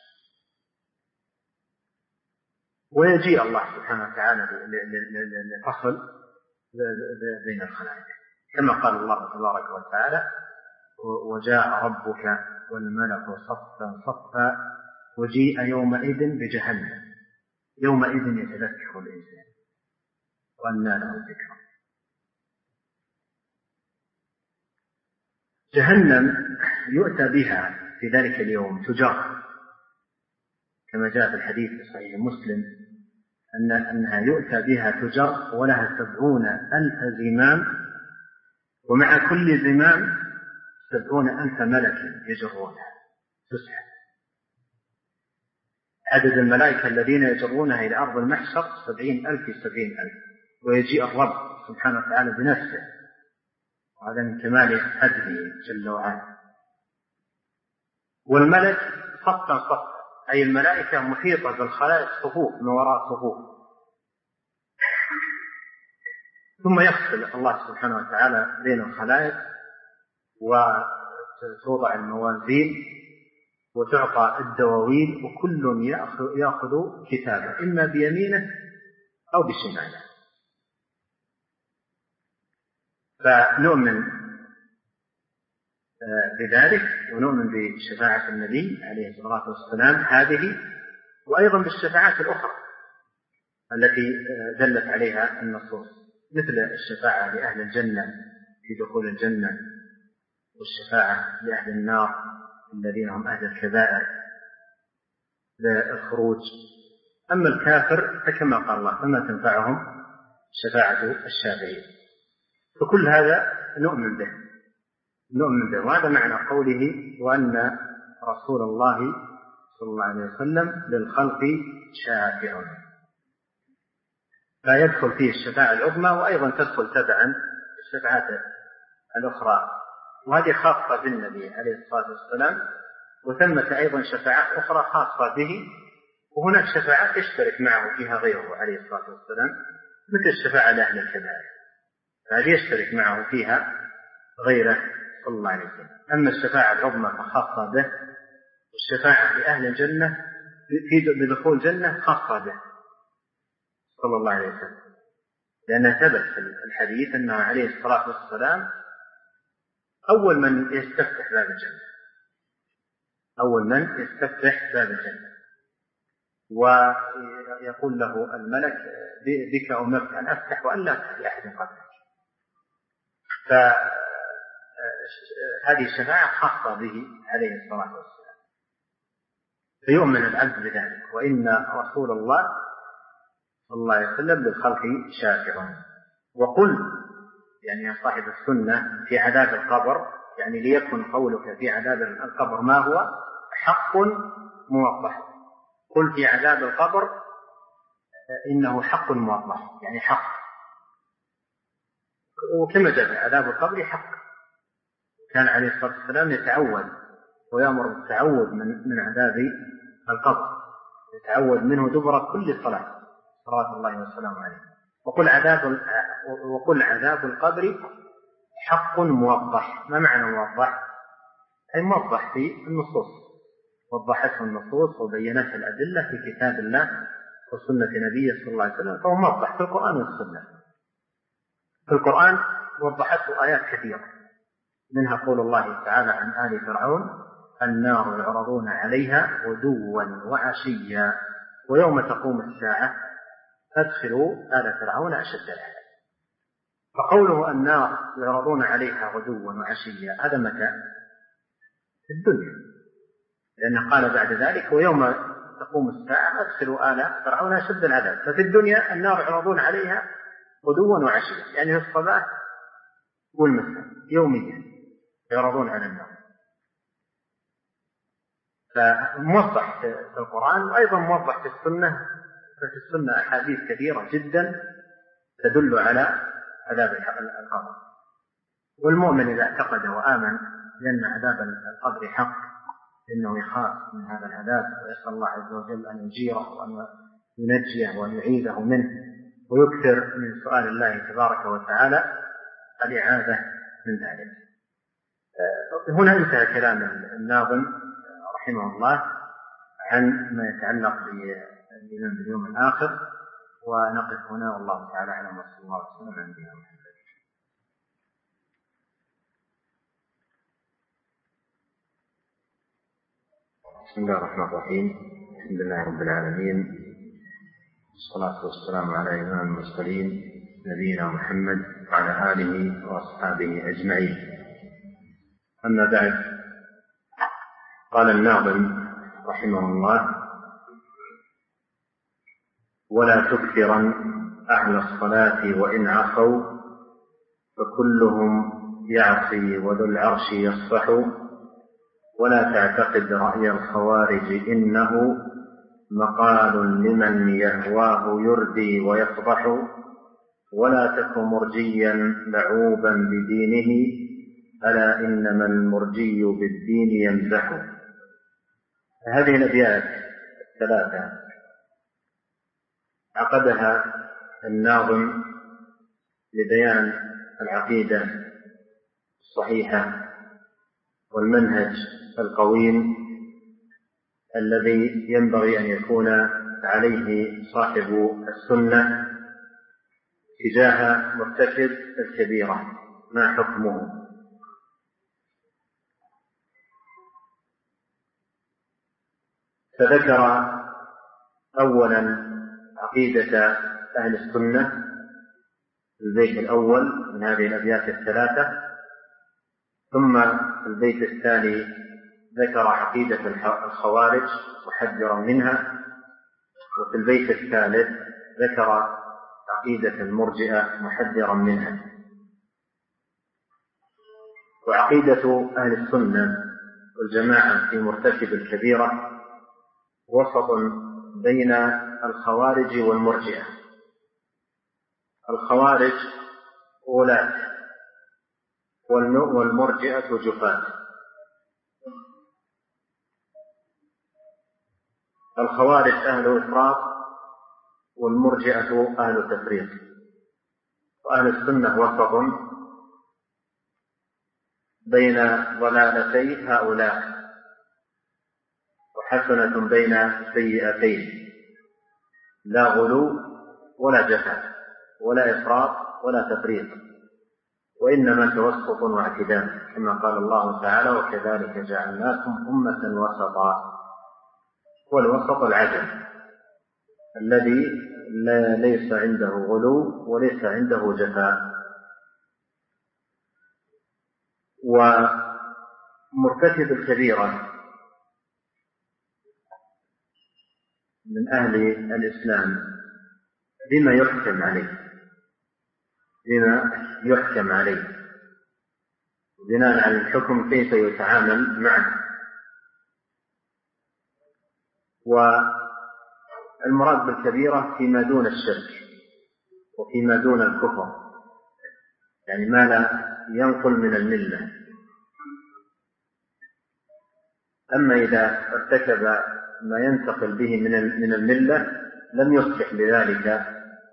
ويجيء الله سبحانه وتعالى لفصل بين الخلائق، كما قال الله تبارك وتعالى وجاء ربك والملك صفا صفا وجيء يومئذ بجهنم يومئذ يتذكر الإنسان وأنى له الذكرى. جهنم يؤتى بها في ذلك اليوم تجار، كما جاء في الحديث في صحيح مسلم أنها يؤتى بها تجار ولها 70,000 زمام، ومع كل زمام 70,000 ملك يجرونها تسحب. عدد الملائكة الذين يجرونها إلى أرض المحشر 70,000 في 70,000، ويجيء الرب سبحانه وتعالى بنفسه، وهذا من كمال عدله جل وعلا. والملك صفا صفا، أي الملائكة محيطة بالخلائق صفوف من وراء صفوف، ثم يفصل الله سبحانه وتعالى بين الخلائق وتوضع الموازين وتعطى الدواوين، وكل يأخذ كتابه إما بيمينه أو بشماله. فنؤمن بذلك، ونؤمن بشفاعة النبي عليه الصلاة والسلام هذه، وأيضا بالشفاعات الأخرى التي دلت عليها النصوص، مثل الشفاعة لأهل الجنة في دخول الجنة، والشفاعة لأهل النار الذين هم أهل الكبائر للخروج. أما الكافر فكما قال الله فما تنفعهم شفاعة الشافعين. فكل هذا نؤمن به، وهذا معنى قوله وأن رسول الله صلى الله عليه وسلم للخلق شافع، فيدخل فيه الشفاعة العظمى، وأيضا تدخل تبعا الشفاعات الأخرى، وهذه خاصة بالنبي عليه الصلاة والسلام، وثمة أيضا شفاعات أخرى خاصة به، وهناك شفاعات يشترك معه فيها غيره عليه الصلاة والسلام، مثل الشفاعة لأهل الكبائر، هذه يشترك معه فيها غيره صلى الله عليه وسلم. أما الشفاعة العظمى فخاصة به، والشفاعة لأهل الجنة في بدخول الجنة خاصة به صلى الله عليه وسلم، لأنه ثبت في الحديث أنه عليه الصلاة والسلام أول من يستفتح باب الجنة، أول من يستفتح باب الجنة، ويقول له الملك بك أمرت أن أفتح وأن لا أفتح لأحد قبلك. فهذه الشفاعة خاصة به عليه الصلاة والسلام، فيؤمن العبد بذلك. وإن رسول الله صلى الله عليه وسلم للخلق شافع. وقل يعني يا صاحب السنة في عذاب القبر، يعني ليكن قولك في عذاب القبر ما هو حق موضح. قل في عذاب القبر إنه حق موضح، يعني حق، وكما جاء عذاب القبر حق. كان عليه الصلاة والسلام يتعوذ ويأمر بالتعوذ من عذاب القبر، يتعوذ منه دبر كل صلاة صلوات الله وسلامه عليه. وقل عذاب القبر حق موضح. ما معنى موضح؟ أي موضح في النصوص، وضحته النصوص وبينته الأدلة في كتاب الله وسنة نبيه صلى الله عليه وسلم، فهو موضح في القرآن والسنة. في القرآن وضحته آيات كثيرة، منها قول الله تعالى عن آل فرعون: النار يعرضون عليها غدوا وعشيا ويوم تقوم الساعة أدخلوا آل فرعون أشد العذاب. فقوله النار يعرضون عليها غدوا وعشيا هذا متى؟ في الدنيا، لأنه قال بعد ذلك: ويوم تقوم الساعة أدخلوا آل فرعون أشد العذاب. ففي الدنيا النار يعرضون عليها غدوا وعشيا، يعني في الصباح والمساء يوميا يعرضون على النار. فموضح في القرآن، وأيضا موضح في السنة. ففي السنة أحاديث كثيرة جدا تدل على عذاب القبر. والمؤمن إذا اعتقد وآمن بأن عذاب القبر حق إنه يخاف من هذا العذاب، ويسأل الله عز وجل أن يجيره وأن ينجيه وأن يعيذه منه، ويكثر من سؤال الله تبارك وتعالى الإعاذة من ذلك. هنا انتهى كلام الناظم رحمه الله عن ما يتعلق بالإيمان باليوم الآخر، ونقف هنا والله تعالى أعلم، وصلى الله وسلم على نبينا محمد. بسم الله الرحمن الرحيم. الحمد لله رب العالمين، والصلاة والسلام على إمام المرسلين نبينا محمد وعلى آله وأصحابه أجمعين. أما بعد، قال الناظم رحمه الله: ولا تكثرن أهل الصلاة وإن عصوا، فكلهم يعصي وذو العرش يصفح، ولا تعتقد رأي الخوارج إنه مقال لمن يهواه يردي ويفضح، ولا تك مرجيا لعوبا بدينه، ألا إنما المرجي بالدين يمزح. هذه الأبيات الثلاثة عقدها الناظم لبيان العقيدة الصحيحة والمنهج القويم الذي ينبغي أن يكون عليه صاحب السنة تجاه مرتكب الكبيرة، ما حكمه. فذكر أولا عقيدة أهل السنة في البيت الأول من هذه الأبيات الثلاثة، ثم في البيت الثاني ذكر عقيدة الخوارج محذرا منها، وفي البيت الثالث ذكر عقيدة المرجئة محذرا منها. وعقيدة أهل السنة والجماعة في مرتكب الكبيرة وسط بين الخوارج والمرجئة. الخوارج غلاة والمرجئة جفاة. الخوارج أهل إفراط والمرجئة أهل تفريط، وأهل السنة وسط بين ضلالتي هؤلاء وحسنة بين سيئتين، لا غلو ولا جفاء ولا إفراط ولا تفريط، وإنما توسط واعتدال، كما قال الله تعالى: وكذلك جعلناكم أمة وسطا. والوسط العدل الذي ليس عنده غلو وليس عنده جفاء. ومرتكب الكبيرة من أهل الإسلام بما يحكم عليه بناء على الحكم كيف يتعامل معه. والمراد بالكبيرة فيما دون الشرك وفيما دون الكفر، يعني ما لا ينقل من الملة. أما إذا ارتكب ما ينتقل به من الملة لم يصبح بذلك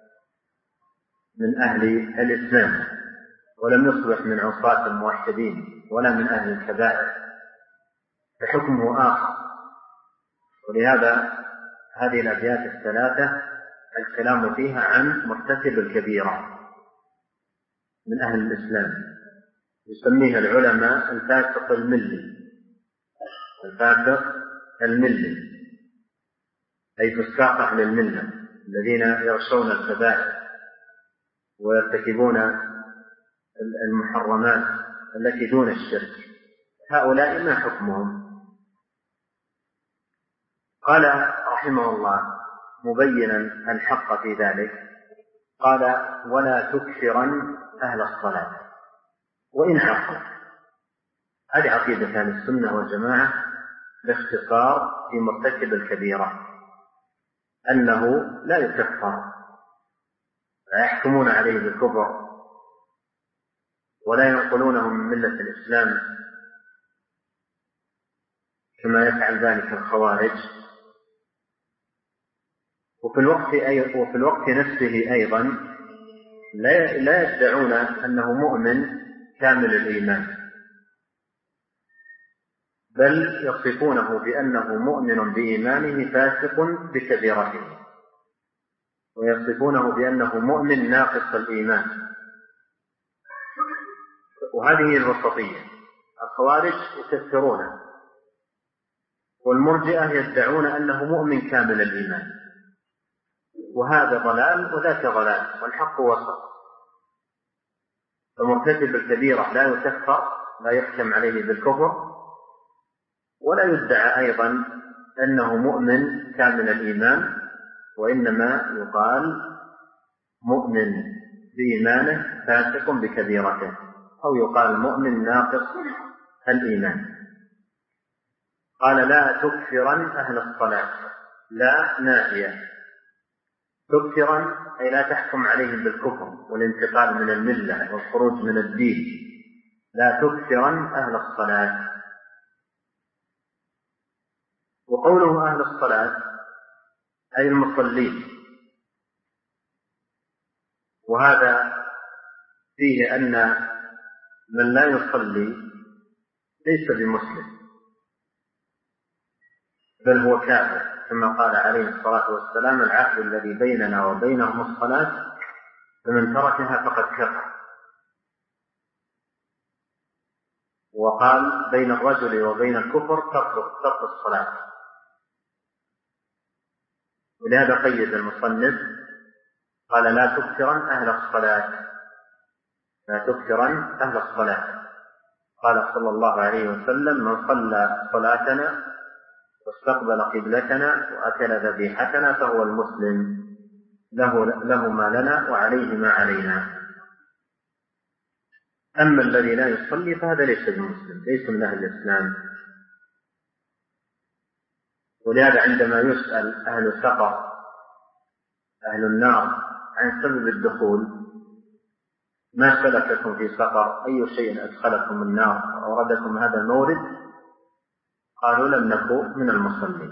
من أهل الإسلام، ولم يصبح من عصاة الموحدين ولا من أهل الكبائر، فحكمه آخر. ولهذا هذه الأبيات الثلاثة الكلام فيها عن مرتكب الكبيرة. من أهل الإسلام، يسميه العلماء الفاسق الملي. الفاسق الملي أي فساق أهل الملة الذين يغشون الكبائر ويرتكبون المحرمات التي دون الشرك، هؤلاء ما حكمهم؟ قال رحمه الله مبينا الحق في ذلك، قال: ولا تكثرن أهل الصلاة وإن عصوا. هذه عقيدة أهل السنة والجماعة باختصار في مرتكب الكبيرة، أنه لا يكفر، لا يحكمون عليه بالكفر ولا ينقلونه من ملة الإسلام كما يفعل ذلك الخوارج. وفي الوقت نفسه أيضا لا يدعون أنه مؤمن كامل الإيمان، بل يصفونه بأنه مؤمن بإيمانه فاسق بكبيرته، ويصفونه بأنه مؤمن ناقص الإيمان. وهذه الوسطية. الخوارج يكفرونه، والمرجئة يدعون أنه مؤمن كامل الإيمان، وهذا ضلال وذاك ضلال، والحق وسط. فمرتكب الكبيرة لا يكفر، لا يحكم عليه بالكفر، ولا يدعى أيضا أنه مؤمن كامل الإيمان، وإنما يقال مؤمن بإيمانه فاسق بكبيرته، أو يقال مؤمن ناقص الإيمان. قال: لا تكثرن أهل الصلاة. لا ناهية، تكثرن أي لا تحكم عليهم بالكفر والانتقال من الملة والخروج من الدين. لا تكثرن أهل الصلاة. وقوله أهل الصلاة أي المصلين، وهذا فيه أن من لا يصلي ليس بمسلم، بل هو كافر، كما قال عليه الصلاة والسلام: العهد الذي بيننا وبينهم الصلاة، فمن تركها فقد كفر. وقال: بين الرجل وبين الكفر ترك الصلاة. ولهذا قيد المصنف قال: لا تكثرن أهل الصلاة. لا تكثرن أهل الصلاة. قال صلى الله عليه وسلم: من صلى صلاتنا واستقبل قبلتنا وأكل ذبيحتنا فهو المسلم، له ما لنا وعليه ما علينا. أما الذي لا يصلي فهذا ليس بمسلم، ليس من أهل الإسلام. ولهذا عندما يسأل أهل السقر أهل النار عن سبب الدخول: ما سلككم في سقر؟ أي شيء أدخلكم النار أوردكم هذا المورد؟ قالوا: لم نكن من المصلين.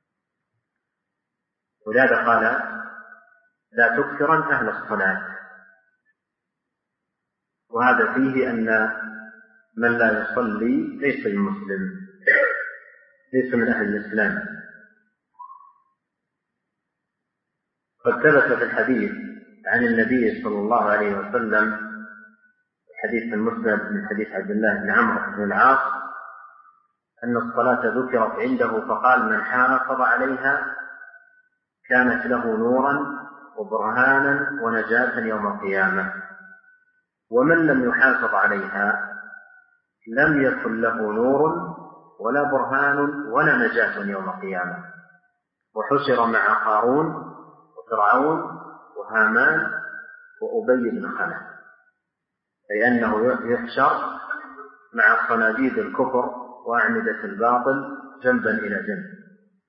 ولهذا قال: لا تكثرن أهل الصلاة. وهذا فيه أن من لا يصلي ليس بمسلم، ليس من أهل الإسلام. قد ثبت في الحديث عن النبي صلى الله عليه وسلم، حديث المسند من حديث عبد الله بن عمرو بن العاص، أن الصلاة ذكرت عنده فقال: من حافظ عليها كانت له نورا وبرهانا ونجاة يوم القيامة، ومن لم يحافظ عليها لم يكن له نور ولا برهان ولا نجاة يوم القيامة، وحشر مع قارون وفرعون وهامان وأبي بن خلف، أي أنه يحشر مع صناديد الكفر وأعمدة الباطل جنبا إلى جنب.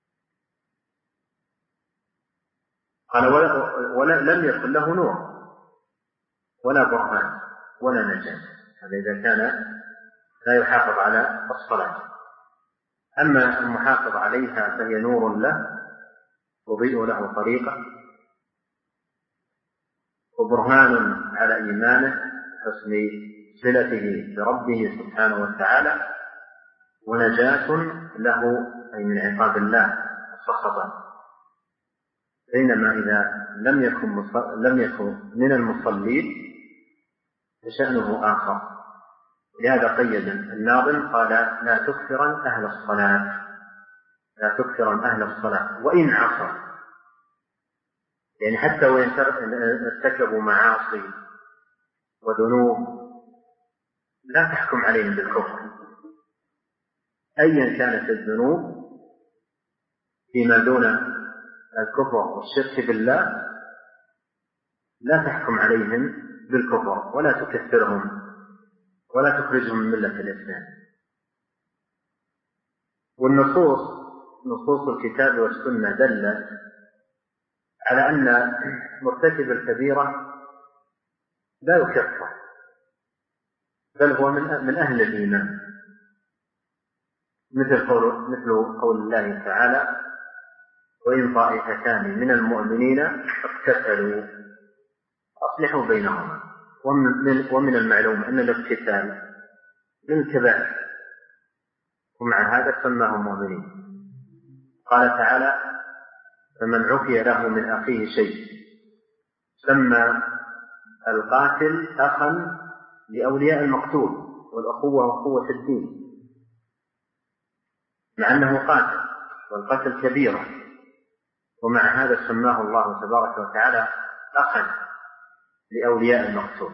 قال: لم يكن له نور ولا برهان ولا نجاة. هذا إذا كان لا يحافظ على الصلاة. أما المحافظ عليها فهي نور له، تضيء له طريقه، وبرهان على إيمانه، حسن صلته بربه سبحانه وتعالى، ونجاة له أي من عقاب الله سخطا. بينما إذا لم يكن من المصلين فشأنه آخر. لهذا قيد الناظم قال لا تكثرن أهل الصلاة، لا تكثرن أهل الصلاة وإن عصوا، يعني حتى وإن ارتكبوا معاصي وذنوب لا تحكم عليهم بالكفر، أيا كانت الذنوب فيما دون الكفر والشرك بالله لا تحكم عليهم بالكفر ولا تكفرهم ولا تخرجهم من ملة الإسلام. والنصوص نصوص الكتاب والسنة دلت على أن مرتكب الكبيرة لا يكفر، بل هو من أهل الإيمان، مثل قول الله تعالى وإن طائفتان من المؤمنين اقتتلوا أصلحوا بينهما. ومن المعلوم أن الاقتتال من الكبائر، ومع هذا سماهم مؤمنين. قال تعالى فمن عفي له من أخيه شيء، سمى القاتل أخا لأولياء المقتول، والأخوة أخوة الدين، مع أنه قاتل والقتل كبيرة، ومع هذا سماه الله تبارك وتعالى أخا لأولياء المقتول.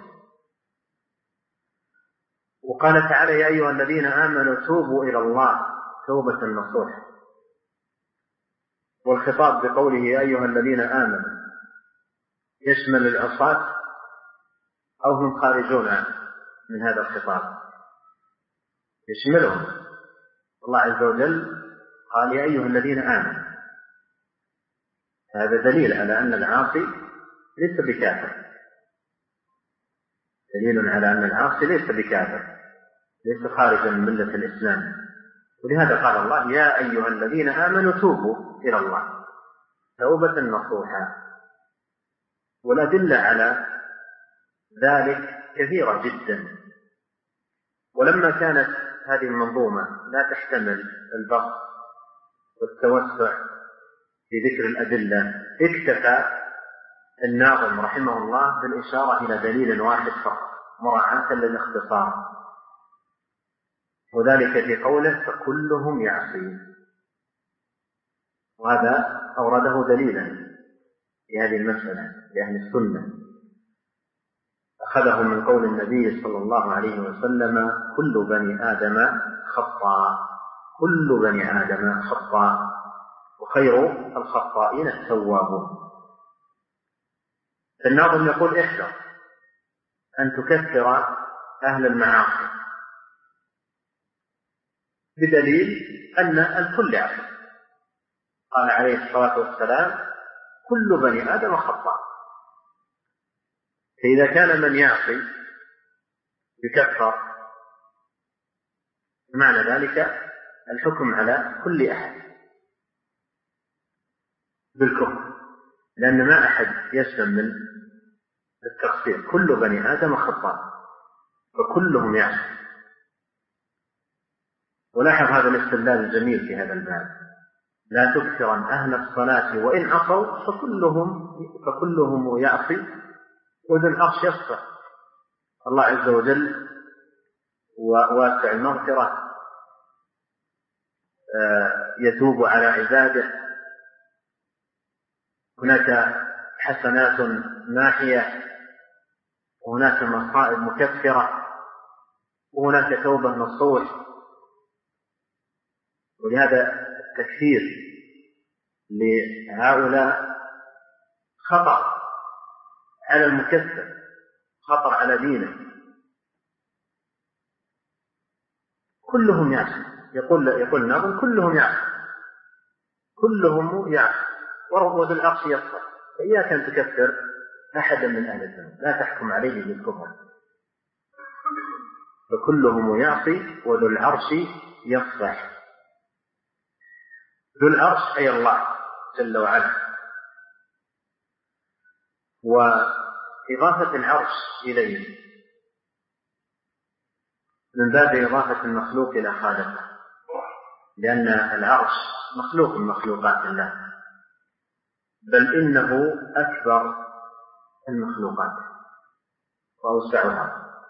وقال تعالى يا أيها الذين آمنوا توبوا إلى الله توبة نصوح. والخطاب بقوله يا أيها الذين آمنوا يشمل العصاة أو هم خارجون من هذا الخطاب؟ يشملهم. الله عز وجل قال يا أيها الذين آمنوا، هذا دليل على أن العاصي ليس بكافر، دليل على أن العاصي ليس بكافر، ليس خارجا من ملة الإسلام. ولهذا قال الله يا أيها الذين آمنوا توبوا إلى الله توبة نصوحا. والأدلة على ذلك كثيرة جدا. ولما كانت هذه المنظومة لا تحتمل البسط والتوسع في ذكر الأدلة، اكتفى الناظم رحمه الله بالإشارة إلى دليل واحد فقط مراعاة للاختصار، وذلك في قوله فكلهم يعصي. وهذا أورده دليلا في هذه المسألة لأهل السنة، أخذه من قول النبي صلى الله عليه وسلم كل بني آدم خطاء، كل بني آدم خطاء وخير الخطائين التوابون. الناظم يقول احذر أن تكفر أهل المعاصي بدليل أن الكل يعصي. قال عليه الصلاة والسلام كل بني آدم خطاء، فإذا كان من يعصي يكفر معنى ذلك الحكم على كل أحد بالكفر، لأن ما أحد يسلم من التقصير. كل بني آدم خطاء فكلهم يعصي. ولاحظ هذا الاستدلال الجميل في هذا الباب لا تكثرن أهل الصلاة وإن عصوا فكلهم يعصي. وذو العرش يصفح. الله عز وجل وواسع المغفرة يتوب على عباده. هناك حسنات ماحية، وهناك مصائب مكفرة، وهناك توبة نصوح. ولهذا التكفير لهؤلاء خطر على المكفر، خطر على دينه. كلهم يعصي، يقول الناظم كلهم يعصي، كلهم يعصي وذو العرش يصفح. فإياك أن تكفر أحدا من أهل الذنوب، لا تحكم عليه بالكفر. فكلهم يعصي وذو العرش يصفح. ذو العرش أي الله جل وعلا. وإضافة العرش إليه من باب إضافة المخلوق إلى خالقه، لأن العرش مخلوق من مخلوقات الله، بل إنه أكبر المخلوقات وأوسعها.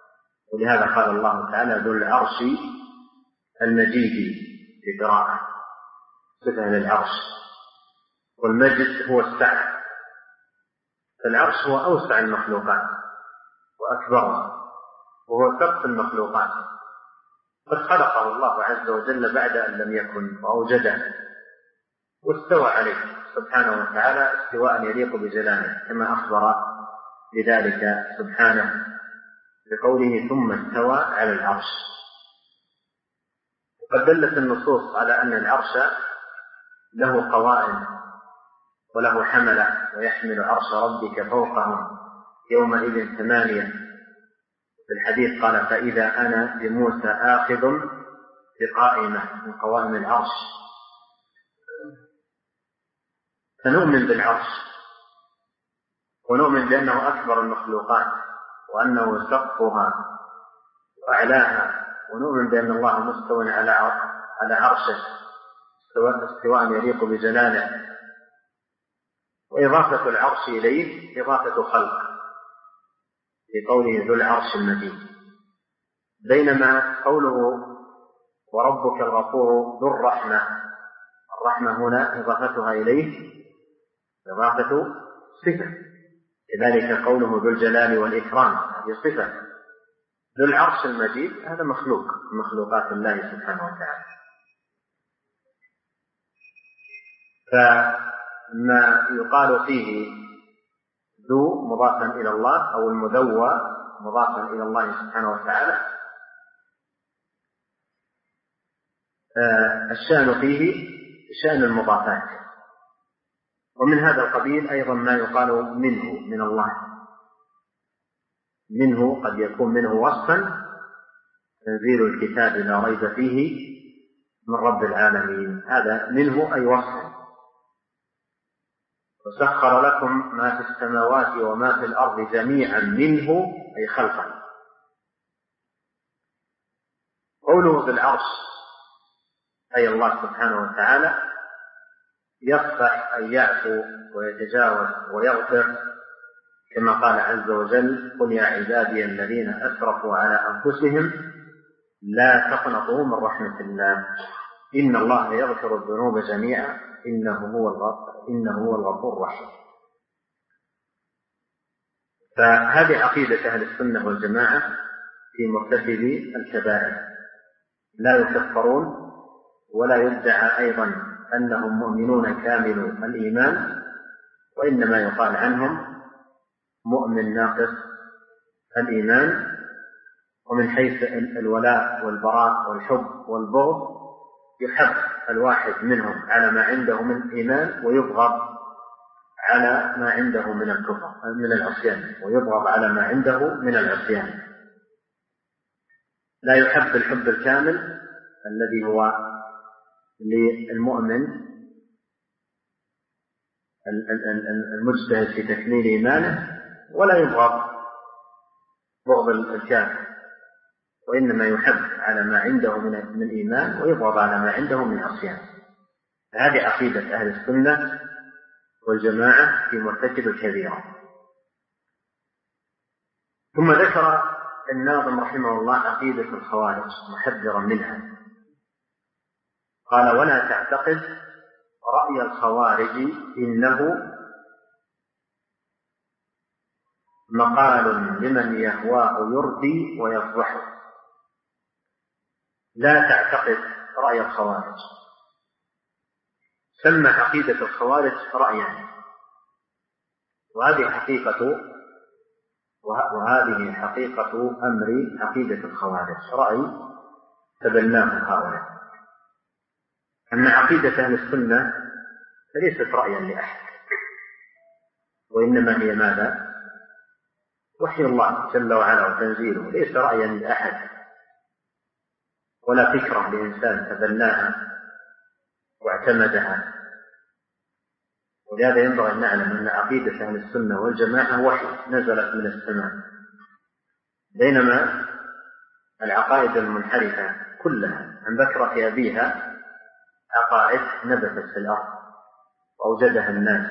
ولهذا قال الله تعالى ذو العرش المجيد بقراءة صفة للعرش، والمجد هو السعة، فالعرش هو أوسع المخلوقات وأكبرها، وهو سقف المخلوقات، قد خلقه الله عز وجل بعد أن لم يكن وأوجده، واستوى عليه سبحانه وتعالى استواء يليق بجلاله، كما أخبر بذلك سبحانه بقوله ثم استوى على العرش. وقد دلت النصوص على أن العرش له قوائم وله حملة، ويحمل عرش ربك فوقهم يومئذ 8. في الحديث قال فإذا أنا بموسى آخذ بقائمة من قوائم العرش. فنؤمن بالعرش ونؤمن بأنه أكبر المخلوقات وأنه سقفها وأعلاها، ونؤمن بأن الله مستوى على عرشه استواء يليق بجلاله، وإضافة العرش إليه إضافة خلق في قوله ذو العرش المجيد، بينما قوله وربك الغفور ذو الرحمة، الرحمة هنا إضافتها إليه إضافة صفة، كذلك قوله ذو الجلال والإكرام هذه صفة. ذو العرش المجيد هذا مخلوق من مخلوقات الله سبحانه وتعالى. فما يقال فيه ذو مضافا إلى الله أو المذوى مضافا إلى الله سبحانه وتعالى، الشأن فيه شأن المضافات. ومن هذا القبيل أيضا ما يقال منه من الله، منه قد يكون منه وصفا تنزيل الكتاب لا ريب فيه من رب العالمين، هذا منه أي وصف. وسخر لكم ما في السماوات وما في الأرض جميعا منه أي خلقا. قوله بالعرش أي الله سبحانه وتعالى يصفح أن يعفو ويتجاوز ويغفر، كما قال عز وجل قل يا عبادي الذين أسرفوا على أنفسهم لا تقنطوا من رحمة الله إن الله يغفر الذنوب جميعا إنه هو الغفور الرحيم. فهذه عقيدة أهل السنة والجماعة في مرتكبي الكبائر، لا يكفرون ولا يدعى أيضا أنهم مؤمنون كامل الإيمان، وإنما يقال عنهم مؤمن ناقص الإيمان. ومن حيث الولاء والبراء والحب والبغض يحب الواحد منهم على ما عنده من إيمان، ويبغض على ما عنده من الكفر من العصيان، ويبغض على ما عنده من العصيان. لا يحب الحب الكامل الذي هو للمؤمن المجتهد في تكميل إيمانه، ولا يبغض بغض الكافر، وإنما يحب على ما عنده من إيمان ويبغض على ما عنده من عصيان. هذه عقيدة أهل السنة والجماعة في مرتكب الكبيرة. ثم ذكر الناظم رحمه الله عقيدة الخوارج محذرا منها، قال ولا تعتقد رأي الخوارج إنه مقال لمن يهواه يردي ويفضحه. لا تعتقد رأي الخوارج، سمى عقيدة الخوارج رأيا، وهذه حقيقة أمر عقيدة الخوارج، رأي تبناه هؤلاء. أما عقيدة أهل السنة فليست رأيا لأحد، وإنما هي ماذا؟ وحي الله جل وعلا وتنزيله، ليس رأيا لأحد ولا فكرة لإنسان تبناها واعتمدها. ولهذا ينبغي أن نعلم أن عقيدة أهل السنة والجماعة وحي نزلت من السماء، بينما العقائد المنحرفة كلها عن بكرة أبيها عقائد نبتت في الأرض وأوجدها الناس،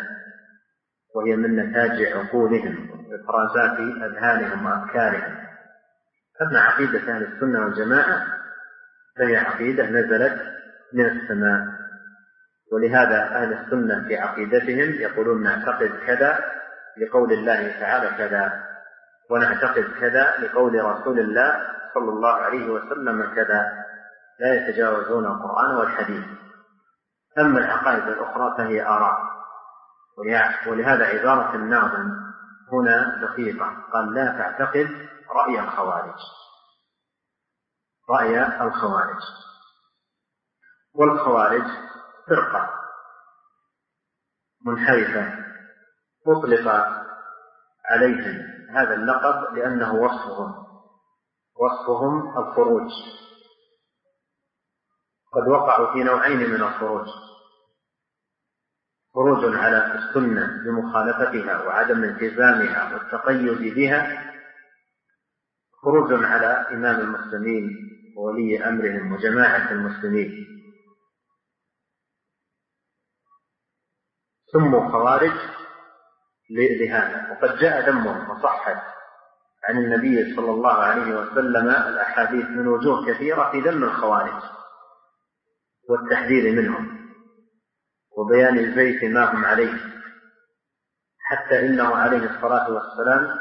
وهي من نتاج عقولهم وإفرازات أذهانهم وأفكارهم، أما عقيدة أهل السنة والجماعة فهي عقيدة نزلت من السماء، ولهذا أهل السنة في عقيدتهم يقولون نعتقد كذا لقول الله تعالى كذا، ونعتقد كذا لقول رسول الله صلى الله عليه وسلم كذا، لا يتجاوزون القرآن والحديث. أما العقائد الأخرى فهي آراء، ولهذا عبارة الناظم هنا دقيقة، قال لا تعتقد رأي الخوارج. رأي الخوارج، والخوارج فرقة منحرفة أطلق عليهم هذا اللقب لأنه وصفهم الخروج. قد وقعوا في نوعين من الخروج: خروج على السنة بمخالفتها وعدم التزامها والتقيد بها، خروج على إمام المسلمين وولي أمرهم وجماعة المسلمين. سموا خوارج لهذا، وقد جاء ذمهم وصحت عن النبي صلى الله عليه وسلم الأحاديث من وجوه كثيرة في ذم الخوارج والتحذير منهم وبيان الزيف ما هم عليه، حتى إنه عليه الصلاة والسلام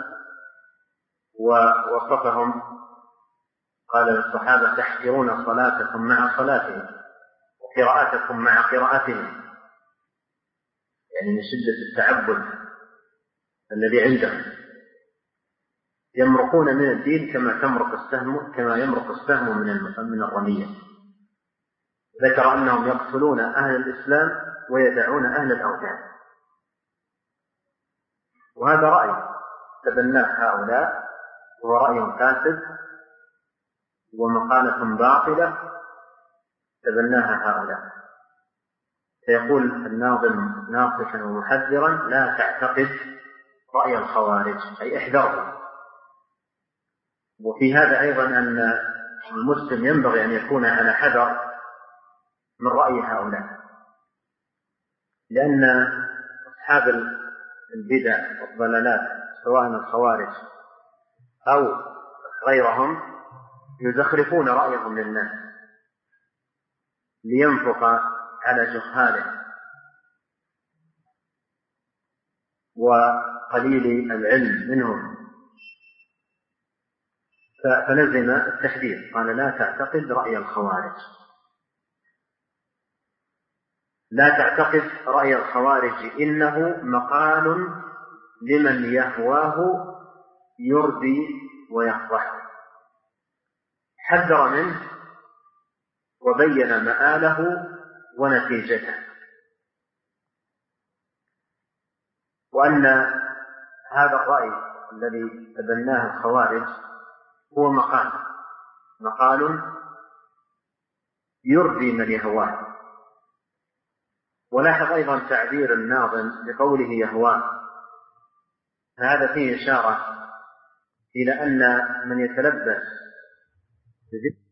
ووصفهم قال للصحابة تحقرون صلاتكم مع صلاتهم وقراءتكم مع قراءتهم، يعني من شدة التعبد الذي عندهم، يمرقون من الدين كما يمرق السهم من الرمية. ذكر أنهم يقتلون أهل الإسلام ويدعون أهل الأوثان، وهذا رأي تبناه هؤلاء، وهو رأي فاسد ومقالة باطلة تبناها هؤلاء. فيقول الناظم ناصحا ومحذرا لا تعتقد رأي الخوارج، أي احذرهم. وفي هذا أيضا أن المسلم ينبغي أن يكون على حذر من رأي هؤلاء، لأن أصحاب البدع والضلالات سواء الخوارج أو غيرهم يزخرفون رأيهم للناس لينفق على جهاله وقليل العلم منهم، فلزم التحذير، قال لا تعتقد رأي الخوارج. لا تعتقد رأي الخوارج إنه مقال لمن يهواه يرضي ويفضح. حذر منه وبين مآله ونتيجته، وأن هذا الرأي الذي تبناه الخوارج هو مقال يرضي من يهواه. ولاحظ أيضا تعبير الناظم بقوله يهواه، هذا فيه إشارة إلى أن من يتلبس